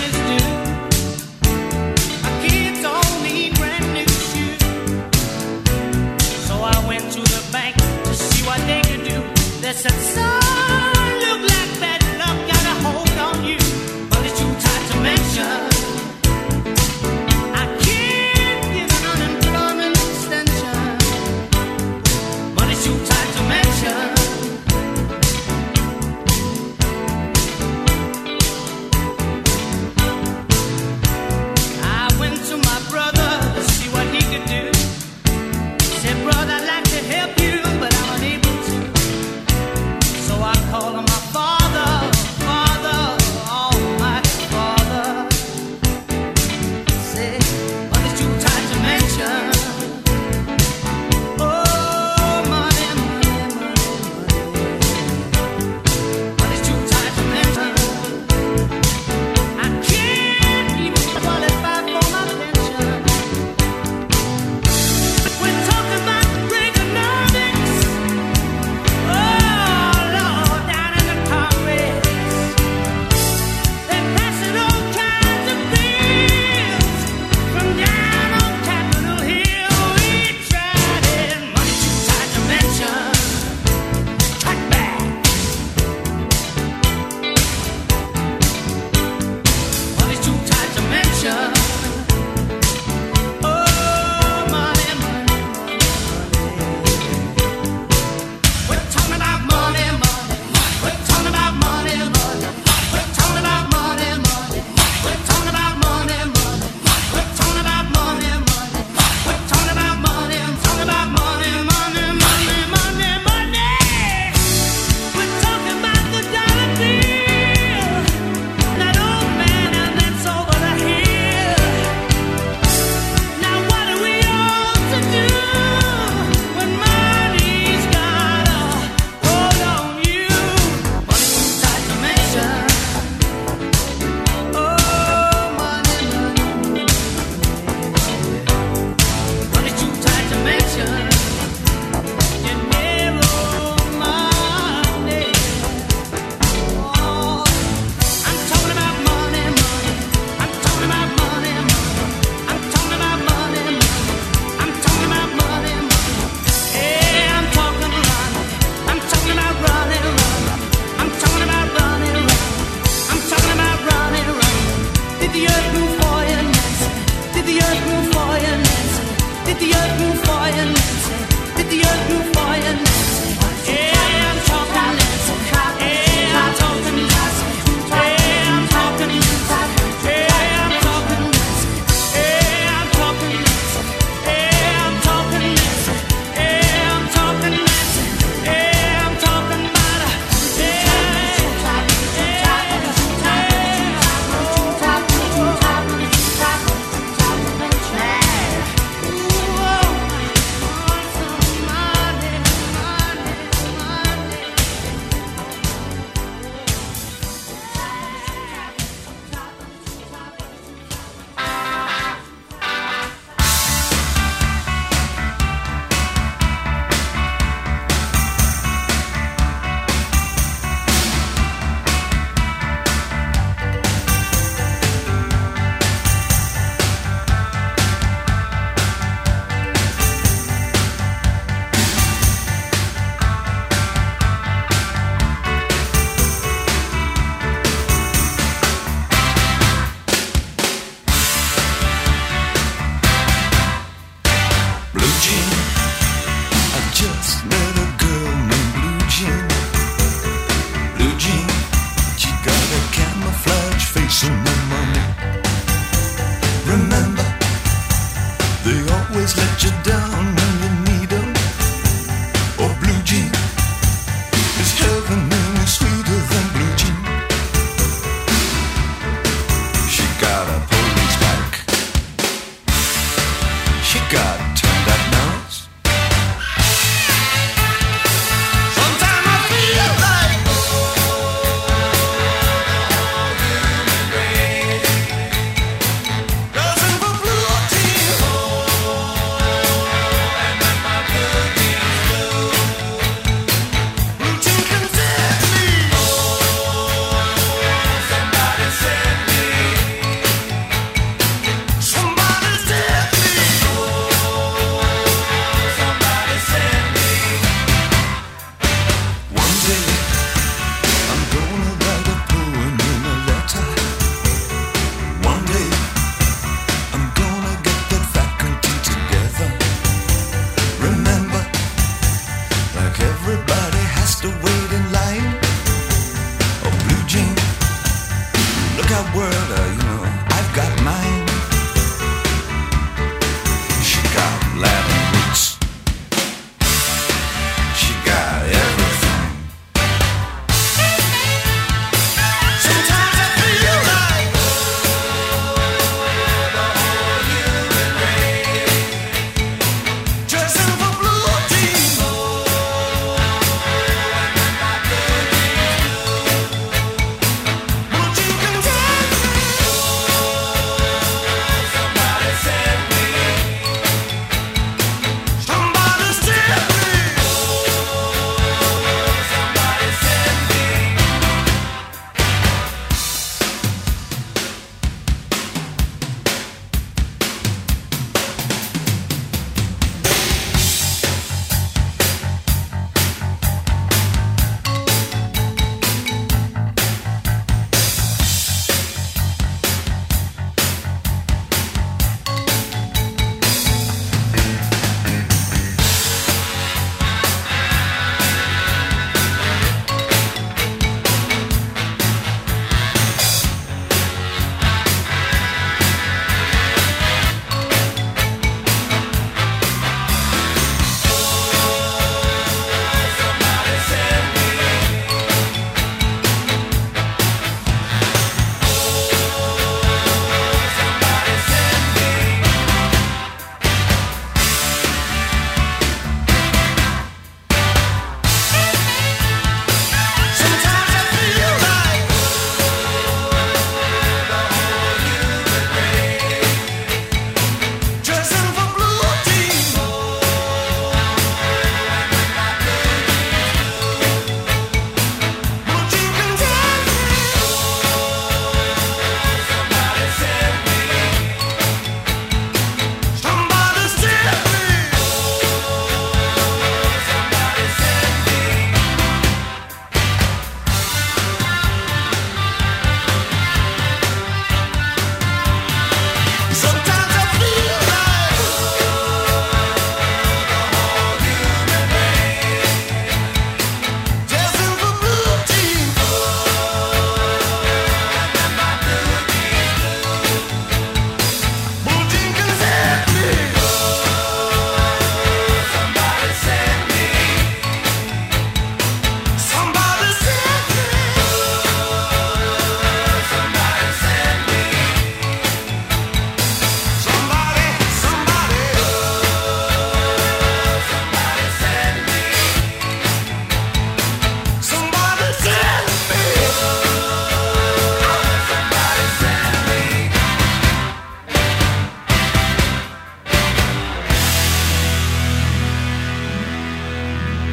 Somebody set me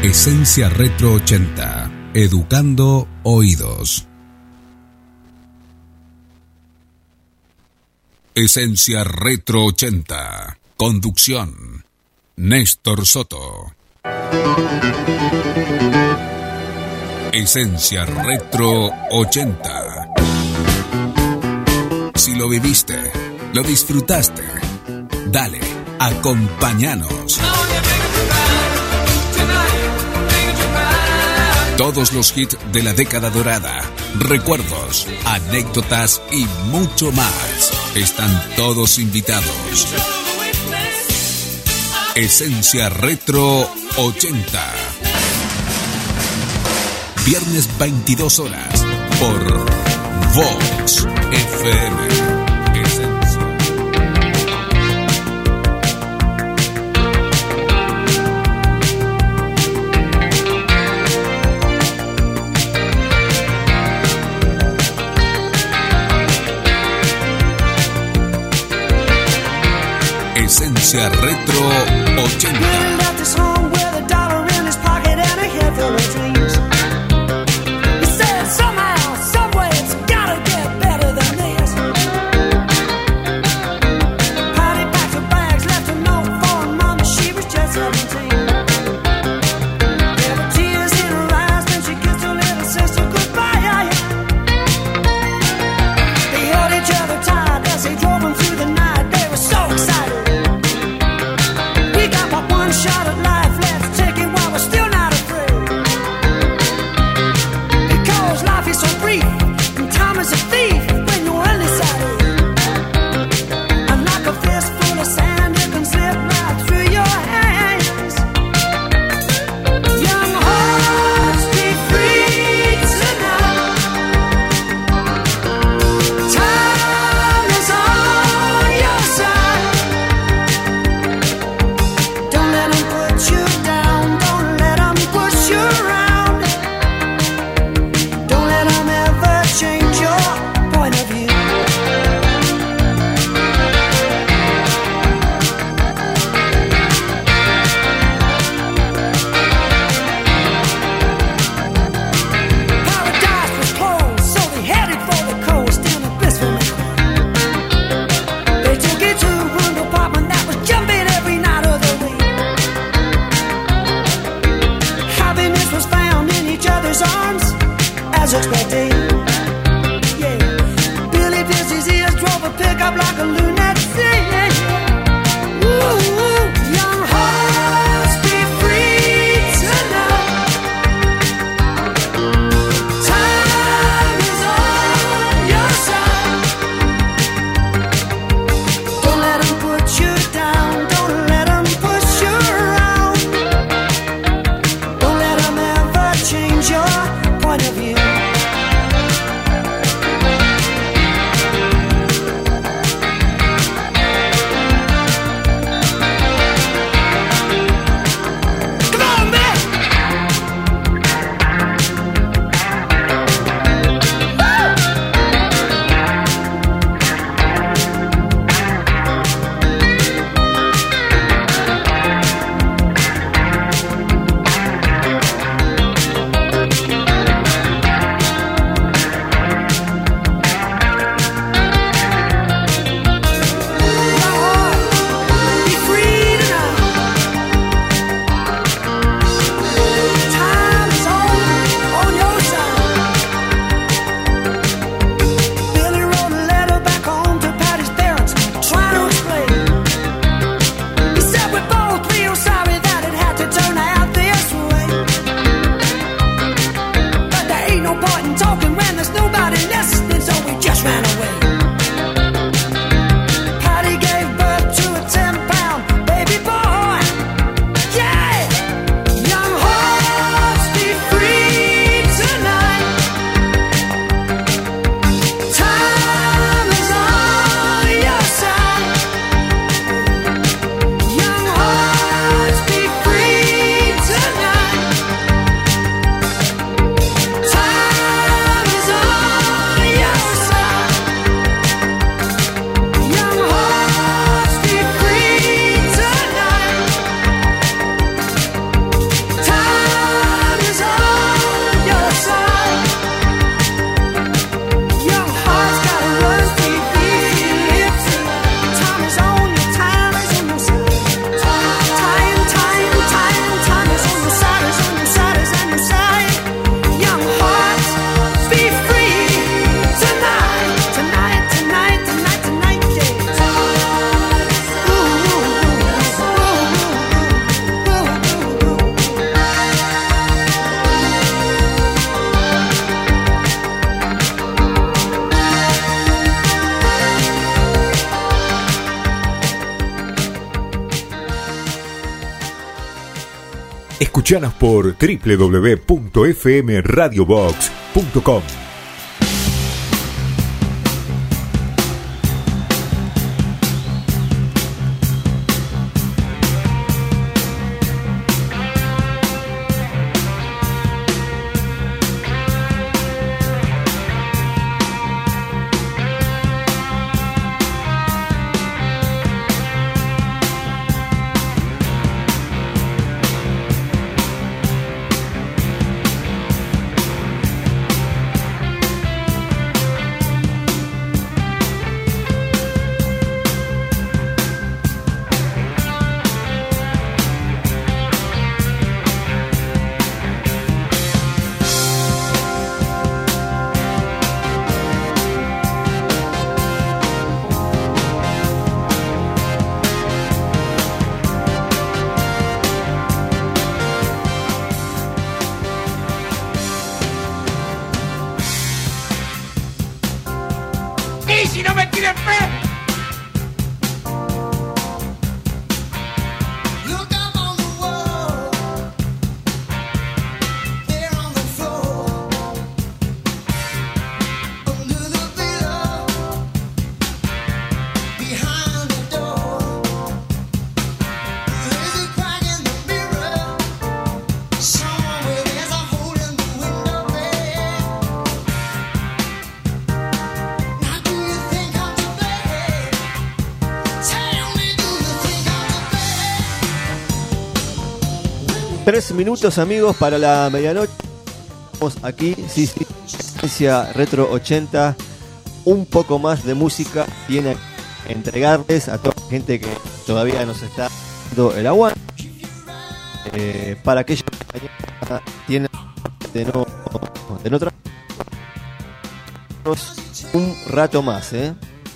Esencia Retro ochenta. Educando oídos. Esencia Retro ochenta. Conducción: Néstor Soto. Esencia Retro ochenta. Si lo viviste, lo disfrutaste, dale, acompáñanos. Todos los hits de la década dorada, recuerdos, anécdotas y mucho más. Están todos invitados. Esencia Retro ochenta. Viernes veintidós horas por Vox F M. Esencia Retro ochenta. Shot at life, Escuchanos por doble u doble u doble u punto f m radio box punto com. Y si no me tienen fe. Tres minutos, amigos, para la medianoche. Estamos aquí, sí, sí, Esencia Retro ochenta. Un poco más de música tiene que entregarles a toda la gente que todavía nos está dando el aguante. Eh, para aquellos que tienen de no, de no trabajar un rato más, ¿eh?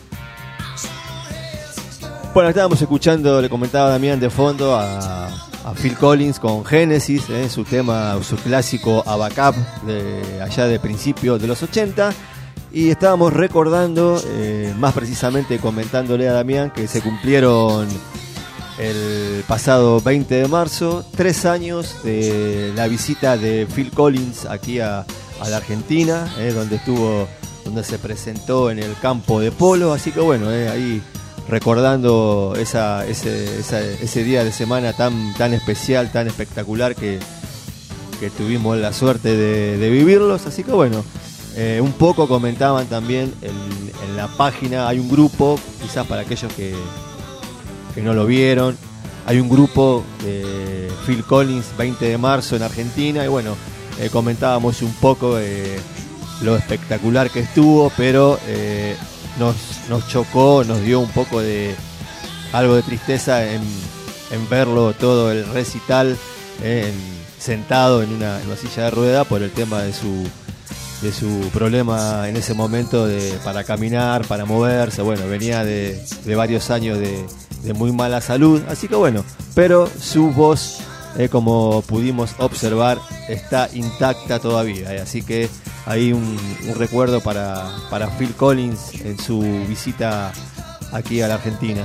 Bueno, estábamos escuchando, le comentaba Damián de fondo a, a Phil Collins con Genesis, ¿eh? Su tema, su clásico Abacab de allá de principios de los ochenta. Y estábamos recordando, eh, más precisamente comentándole a Damián que se cumplieron el pasado veinte de marzo, tres años de la visita de Phil Collins aquí a, a la Argentina, eh, donde estuvo, donde se presentó en el campo de polo. Así que bueno, eh, ahí recordando esa, ese, esa, ese día de semana tan, tan especial, tan espectacular que, que tuvimos la suerte de, de vivirlos. Así que bueno, eh, un poco comentaban también en, en la página, hay un grupo, quizás para aquellos que, que no lo vieron, hay un grupo de Phil Collins veinte de marzo en Argentina, y bueno, eh, comentábamos un poco eh, lo espectacular que estuvo, pero eh, nos, nos chocó, nos dio un poco de algo de tristeza en, en verlo todo el recital eh, en, sentado en una, en una silla de rueda por el tema de su de su problema en ese momento de, para caminar, para moverse. Bueno, venía de, de varios años de, de muy mala salud, así que bueno, pero su voz, eh, como pudimos observar, está intacta todavía, eh, así que hay un, un recuerdo para, para Phil Collins en su visita aquí a la Argentina.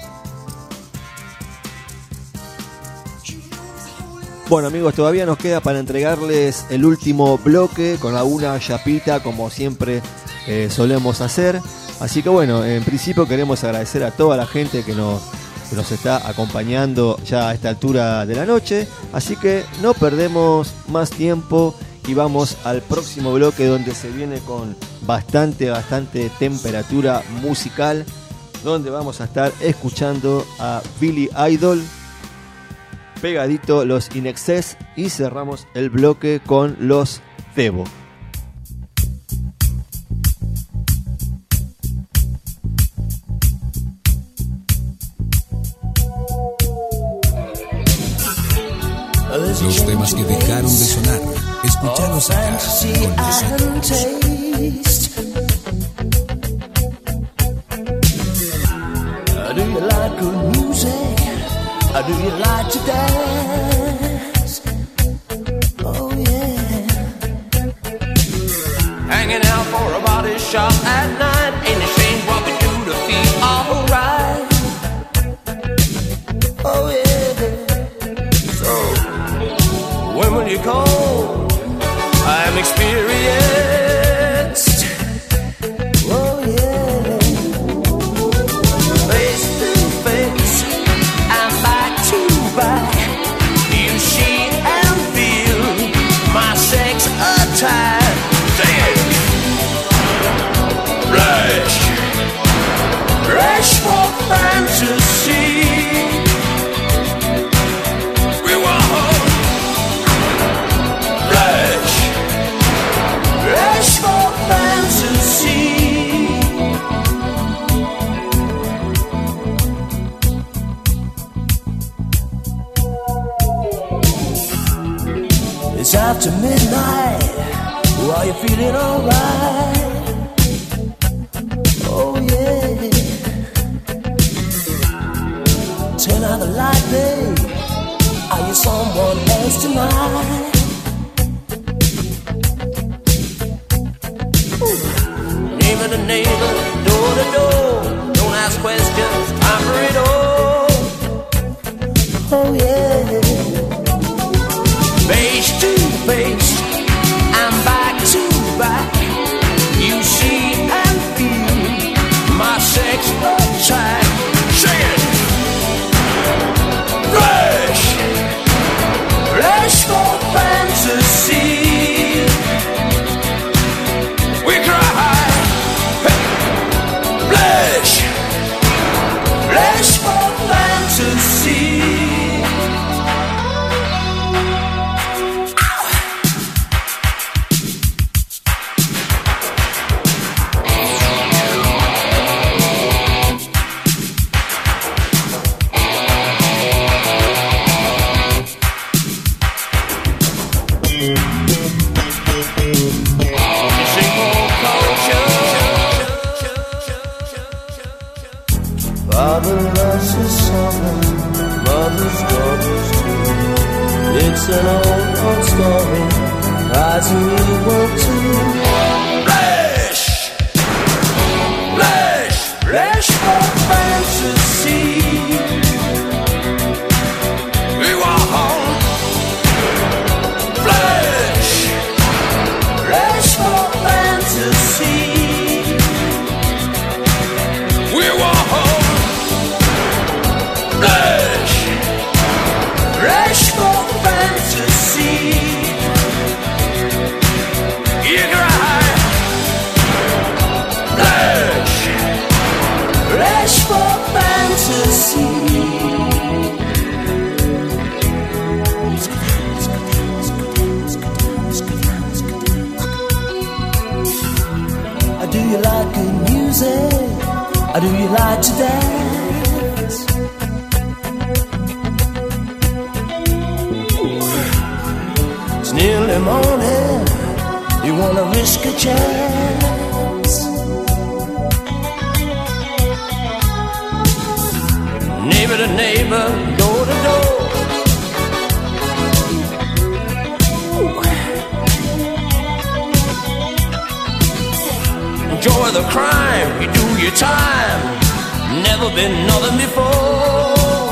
Bueno, amigos, todavía nos queda para entregarles el último bloque con alguna chapita, como siempre eh, solemos hacer. Así que bueno, en principio queremos agradecer a toda la gente que nos, que nos está acompañando ya a esta altura de la noche. Así que no perdemos más tiempo y vamos al próximo bloque, donde se viene con bastante, bastante temperatura musical, donde vamos a estar escuchando a Billy Idol, pegadito los In Excess, y cerramos el bloque con los Tebo. Los temas que dejaron de sonar, escuchalos acá con nosotros. Do you like good music? Or do you like to dance? Oh yeah. Hanging out for a body shop at night ain't ashamed what we do to feel alright. Oh yeah. So you call. I'm experienced. Oh yeah. Face to face and back to back, you see and feel my sex attack. Sing it. Rush, rush for fantasy. We want rush, rush for fantasy. It's after midnight. Are you feeling alright? Oh yeah. Turn out the light, babe. Are you someone else tonight? Ooh. Neighbor to neighbor, door to door. Don't ask questions, time for it all. Oh yeah. Face to face and back to back, you see and feel my sex attack. Sing it. Rush, rush for fantasy. We cry, blush, blush for fantasy. Father loves his son, mother's daughters too. It's an old, old story, rising you will too. Flesh, flesh, flesh for fantasy. We want home. Flesh, flesh for fantasy. We want home. Flesh, flesh for fantasy. You cry. Flesh, flesh for fantasy. Do you like good music? Or do you like to dance? It's nearly morning. You wanna risk a chance? Neighbor to neighbor, door to door. Enjoy the crime, you do your time. Never been nothing before.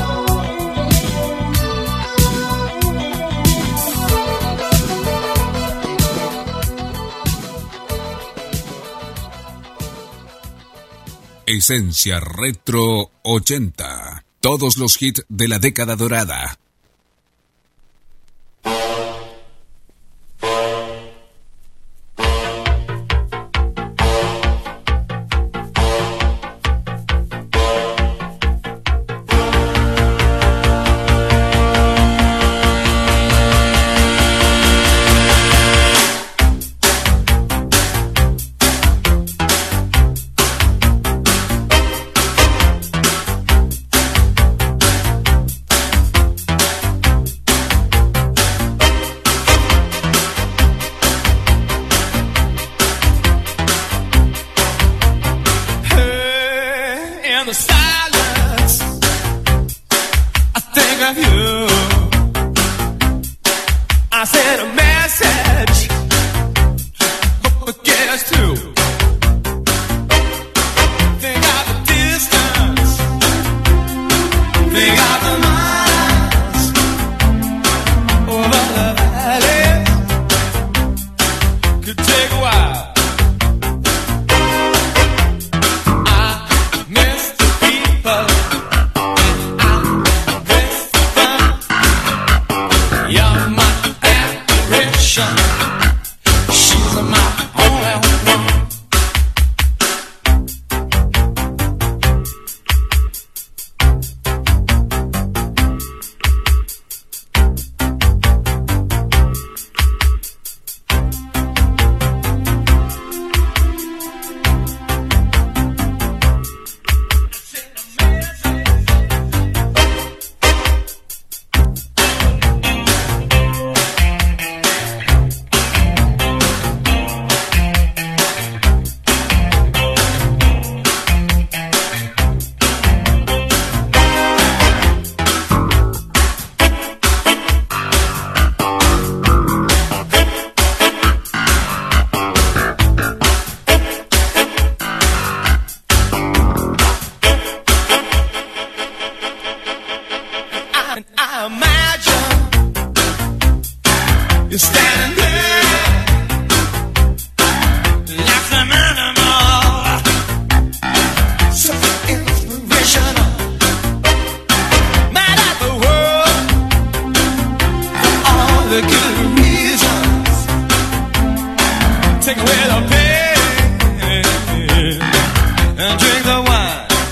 Esencia Retro ochenta. Todos los hits de la década dorada. They got the miles over the valley. I imagine you're standing there like an animal, so inspirational. Mad at the world for all the good reasons. Take away the pain and drink the wine.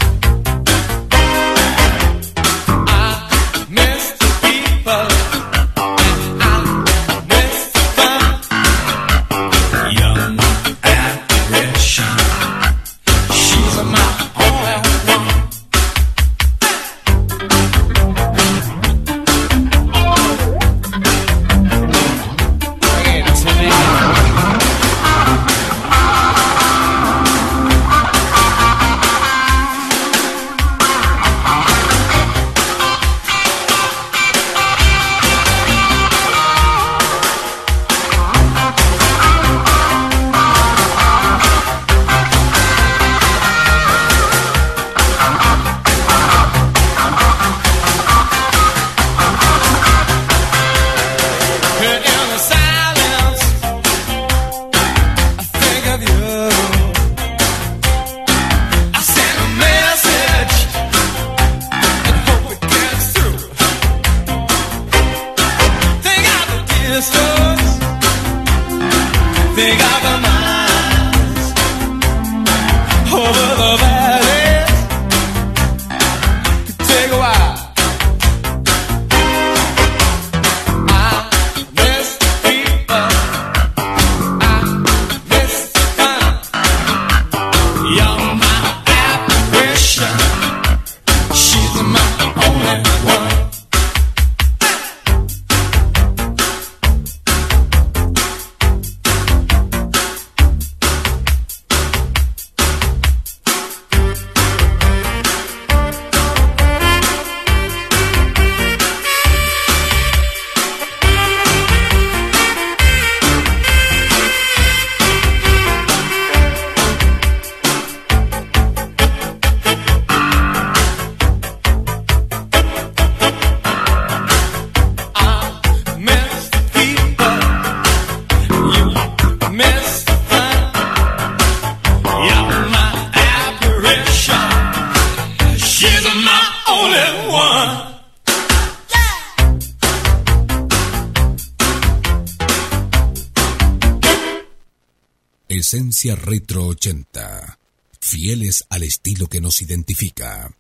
Esencia Retro ochenta, fieles al estilo que nos identifica.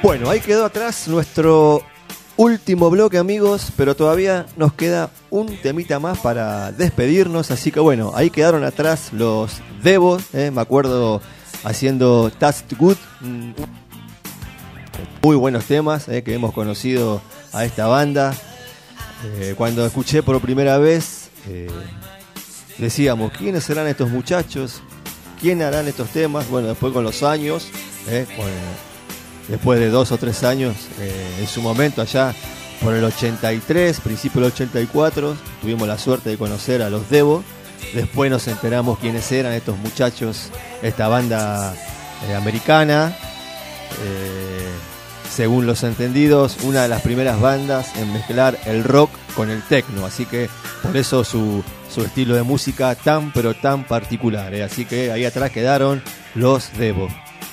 Bueno, ahí quedó atrás nuestro último bloque, amigos, pero todavía nos queda un temita más para despedirnos, así que bueno, ahí quedaron atrás los Devo, eh, me acuerdo haciendo Taste Good, mm, muy buenos temas eh, que hemos conocido a esta banda. Eh, cuando escuché por primera vez, eh, decíamos, ¿quiénes serán estos muchachos? ¿Quién harán estos temas? Bueno, después con los años, eh, con, después de dos o tres años, eh, en su momento allá por el ochenta y tres, principio del ochenta y cuatro, tuvimos la suerte de conocer a los Devo. Después nos enteramos quiénes eran estos muchachos, esta banda eh, americana, eh, según los entendidos, una de las primeras bandas en mezclar el rock con el techno, así que por eso su, su estilo de música tan pero tan particular, eh. Así que ahí atrás quedaron los Devo.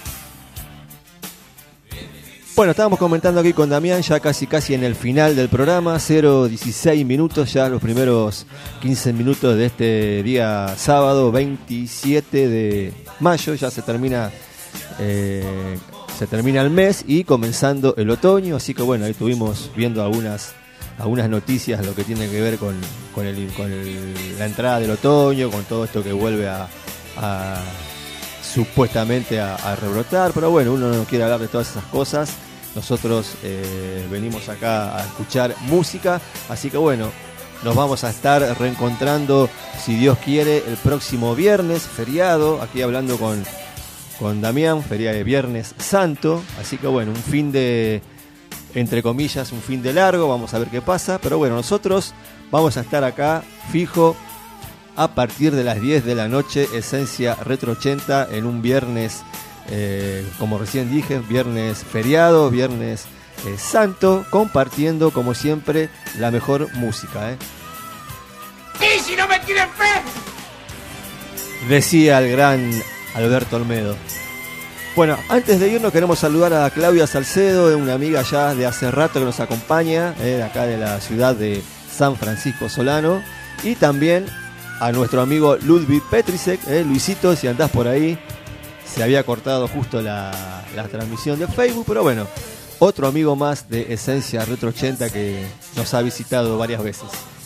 Bueno, estábamos comentando aquí con Damián, ya casi casi en el final del programa, cero dieciséis minutos, ya los primeros quince minutos de este día sábado veintisiete de mayo, ya se termina eh, se termina el mes y comenzando el otoño, así que bueno, ahí estuvimos viendo algunas algunas noticias, lo que tiene que ver con, con, el, con el, la entrada del otoño, con todo esto que vuelve a, a supuestamente a, a rebrotar, pero bueno, uno no quiere hablar de todas esas cosas. Nosotros eh, venimos acá a escuchar música, así que bueno, nos vamos a estar reencontrando, si Dios quiere, el próximo viernes, feriado, aquí hablando con, con Damián, feriado de Viernes Santo, así que bueno, un fin de, entre comillas, un fin de largo, vamos a ver qué pasa, pero bueno, nosotros vamos a estar acá fijo a partir de las diez de la noche, Esencia Retro ochenta, en un viernes, eh, como recién dije, viernes feriado, viernes eh, santo, compartiendo como siempre la mejor música, ¿eh? ¿Y si no me tienen fe? Decía el gran Alberto Olmedo. Bueno, antes de irnos queremos saludar a Claudia Salcedo, una amiga ya de hace rato que nos acompaña, eh, de acá de la ciudad de San Francisco Solano, y también a nuestro amigo Ludwig Petrisek, eh, Luisito, si andás por ahí, se había cortado justo la, la transmisión de Facebook, pero bueno, otro amigo más de Esencia Retro ochenta que nos ha visitado varias veces.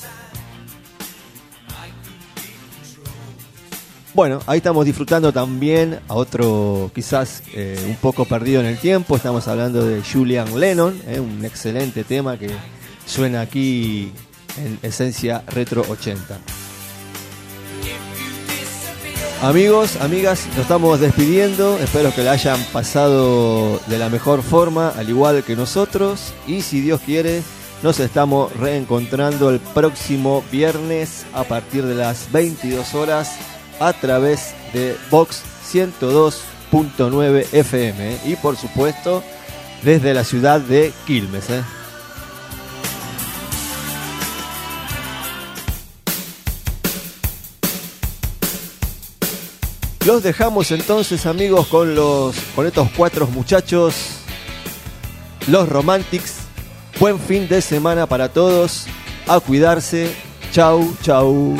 Bueno, ahí estamos disfrutando también a otro quizás eh, un poco perdido en el tiempo, estamos hablando de Julian Lennon, eh, un excelente tema que suena aquí en Esencia Retro ochenta. Amigos, amigas, nos estamos despidiendo, espero que la hayan pasado de la mejor forma, al igual que nosotros, y si Dios quiere, nos estamos reencontrando el próximo viernes a partir de las veintidós horas a través de Vox ciento dos punto nueve F M, ¿eh? Y por supuesto desde la ciudad de Quilmes, ¿eh? Los dejamos entonces, amigos, con los con estos cuatro muchachos, los Romantics. Buen fin de semana para todos. A cuidarse. Chau, chau.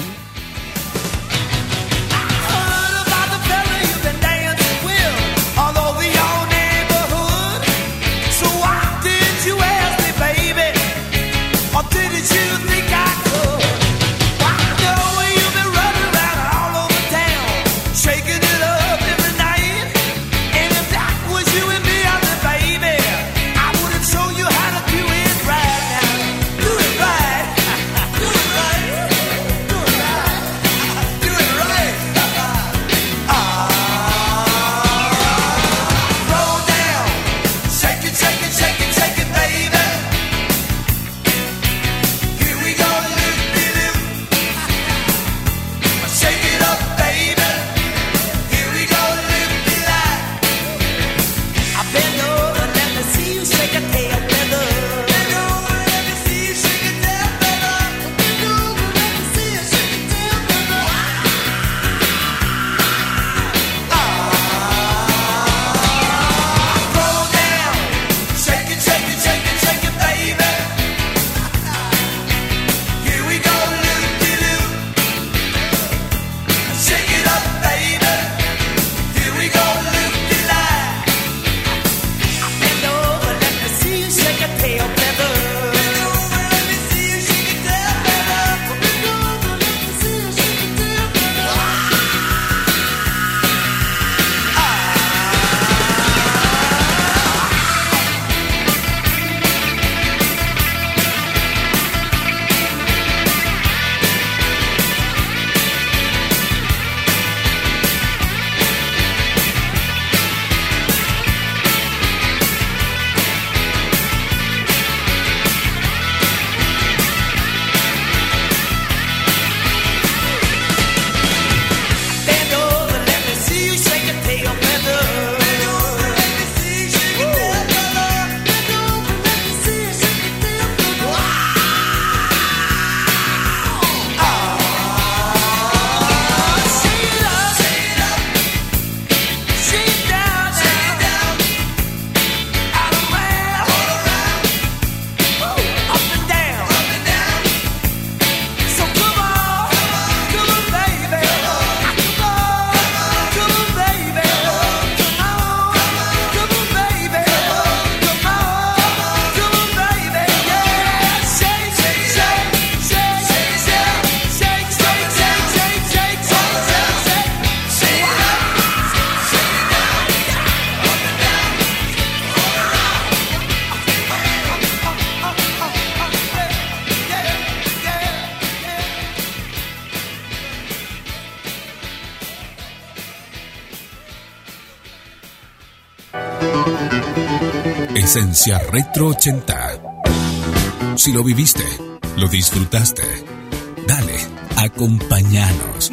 Esencia Retro ochenta. Si lo viviste, lo disfrutaste. Dale, acompáñanos.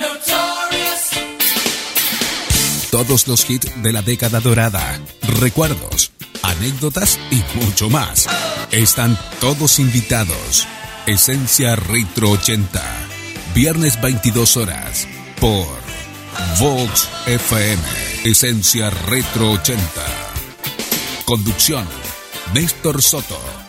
Todos los hits de la década dorada, recuerdos, anécdotas y mucho más. Están todos invitados. Esencia Retro ochenta. Viernes veintidós horas por Vox F M. Esencia Retro ochenta. Conducción: Néstor Soto.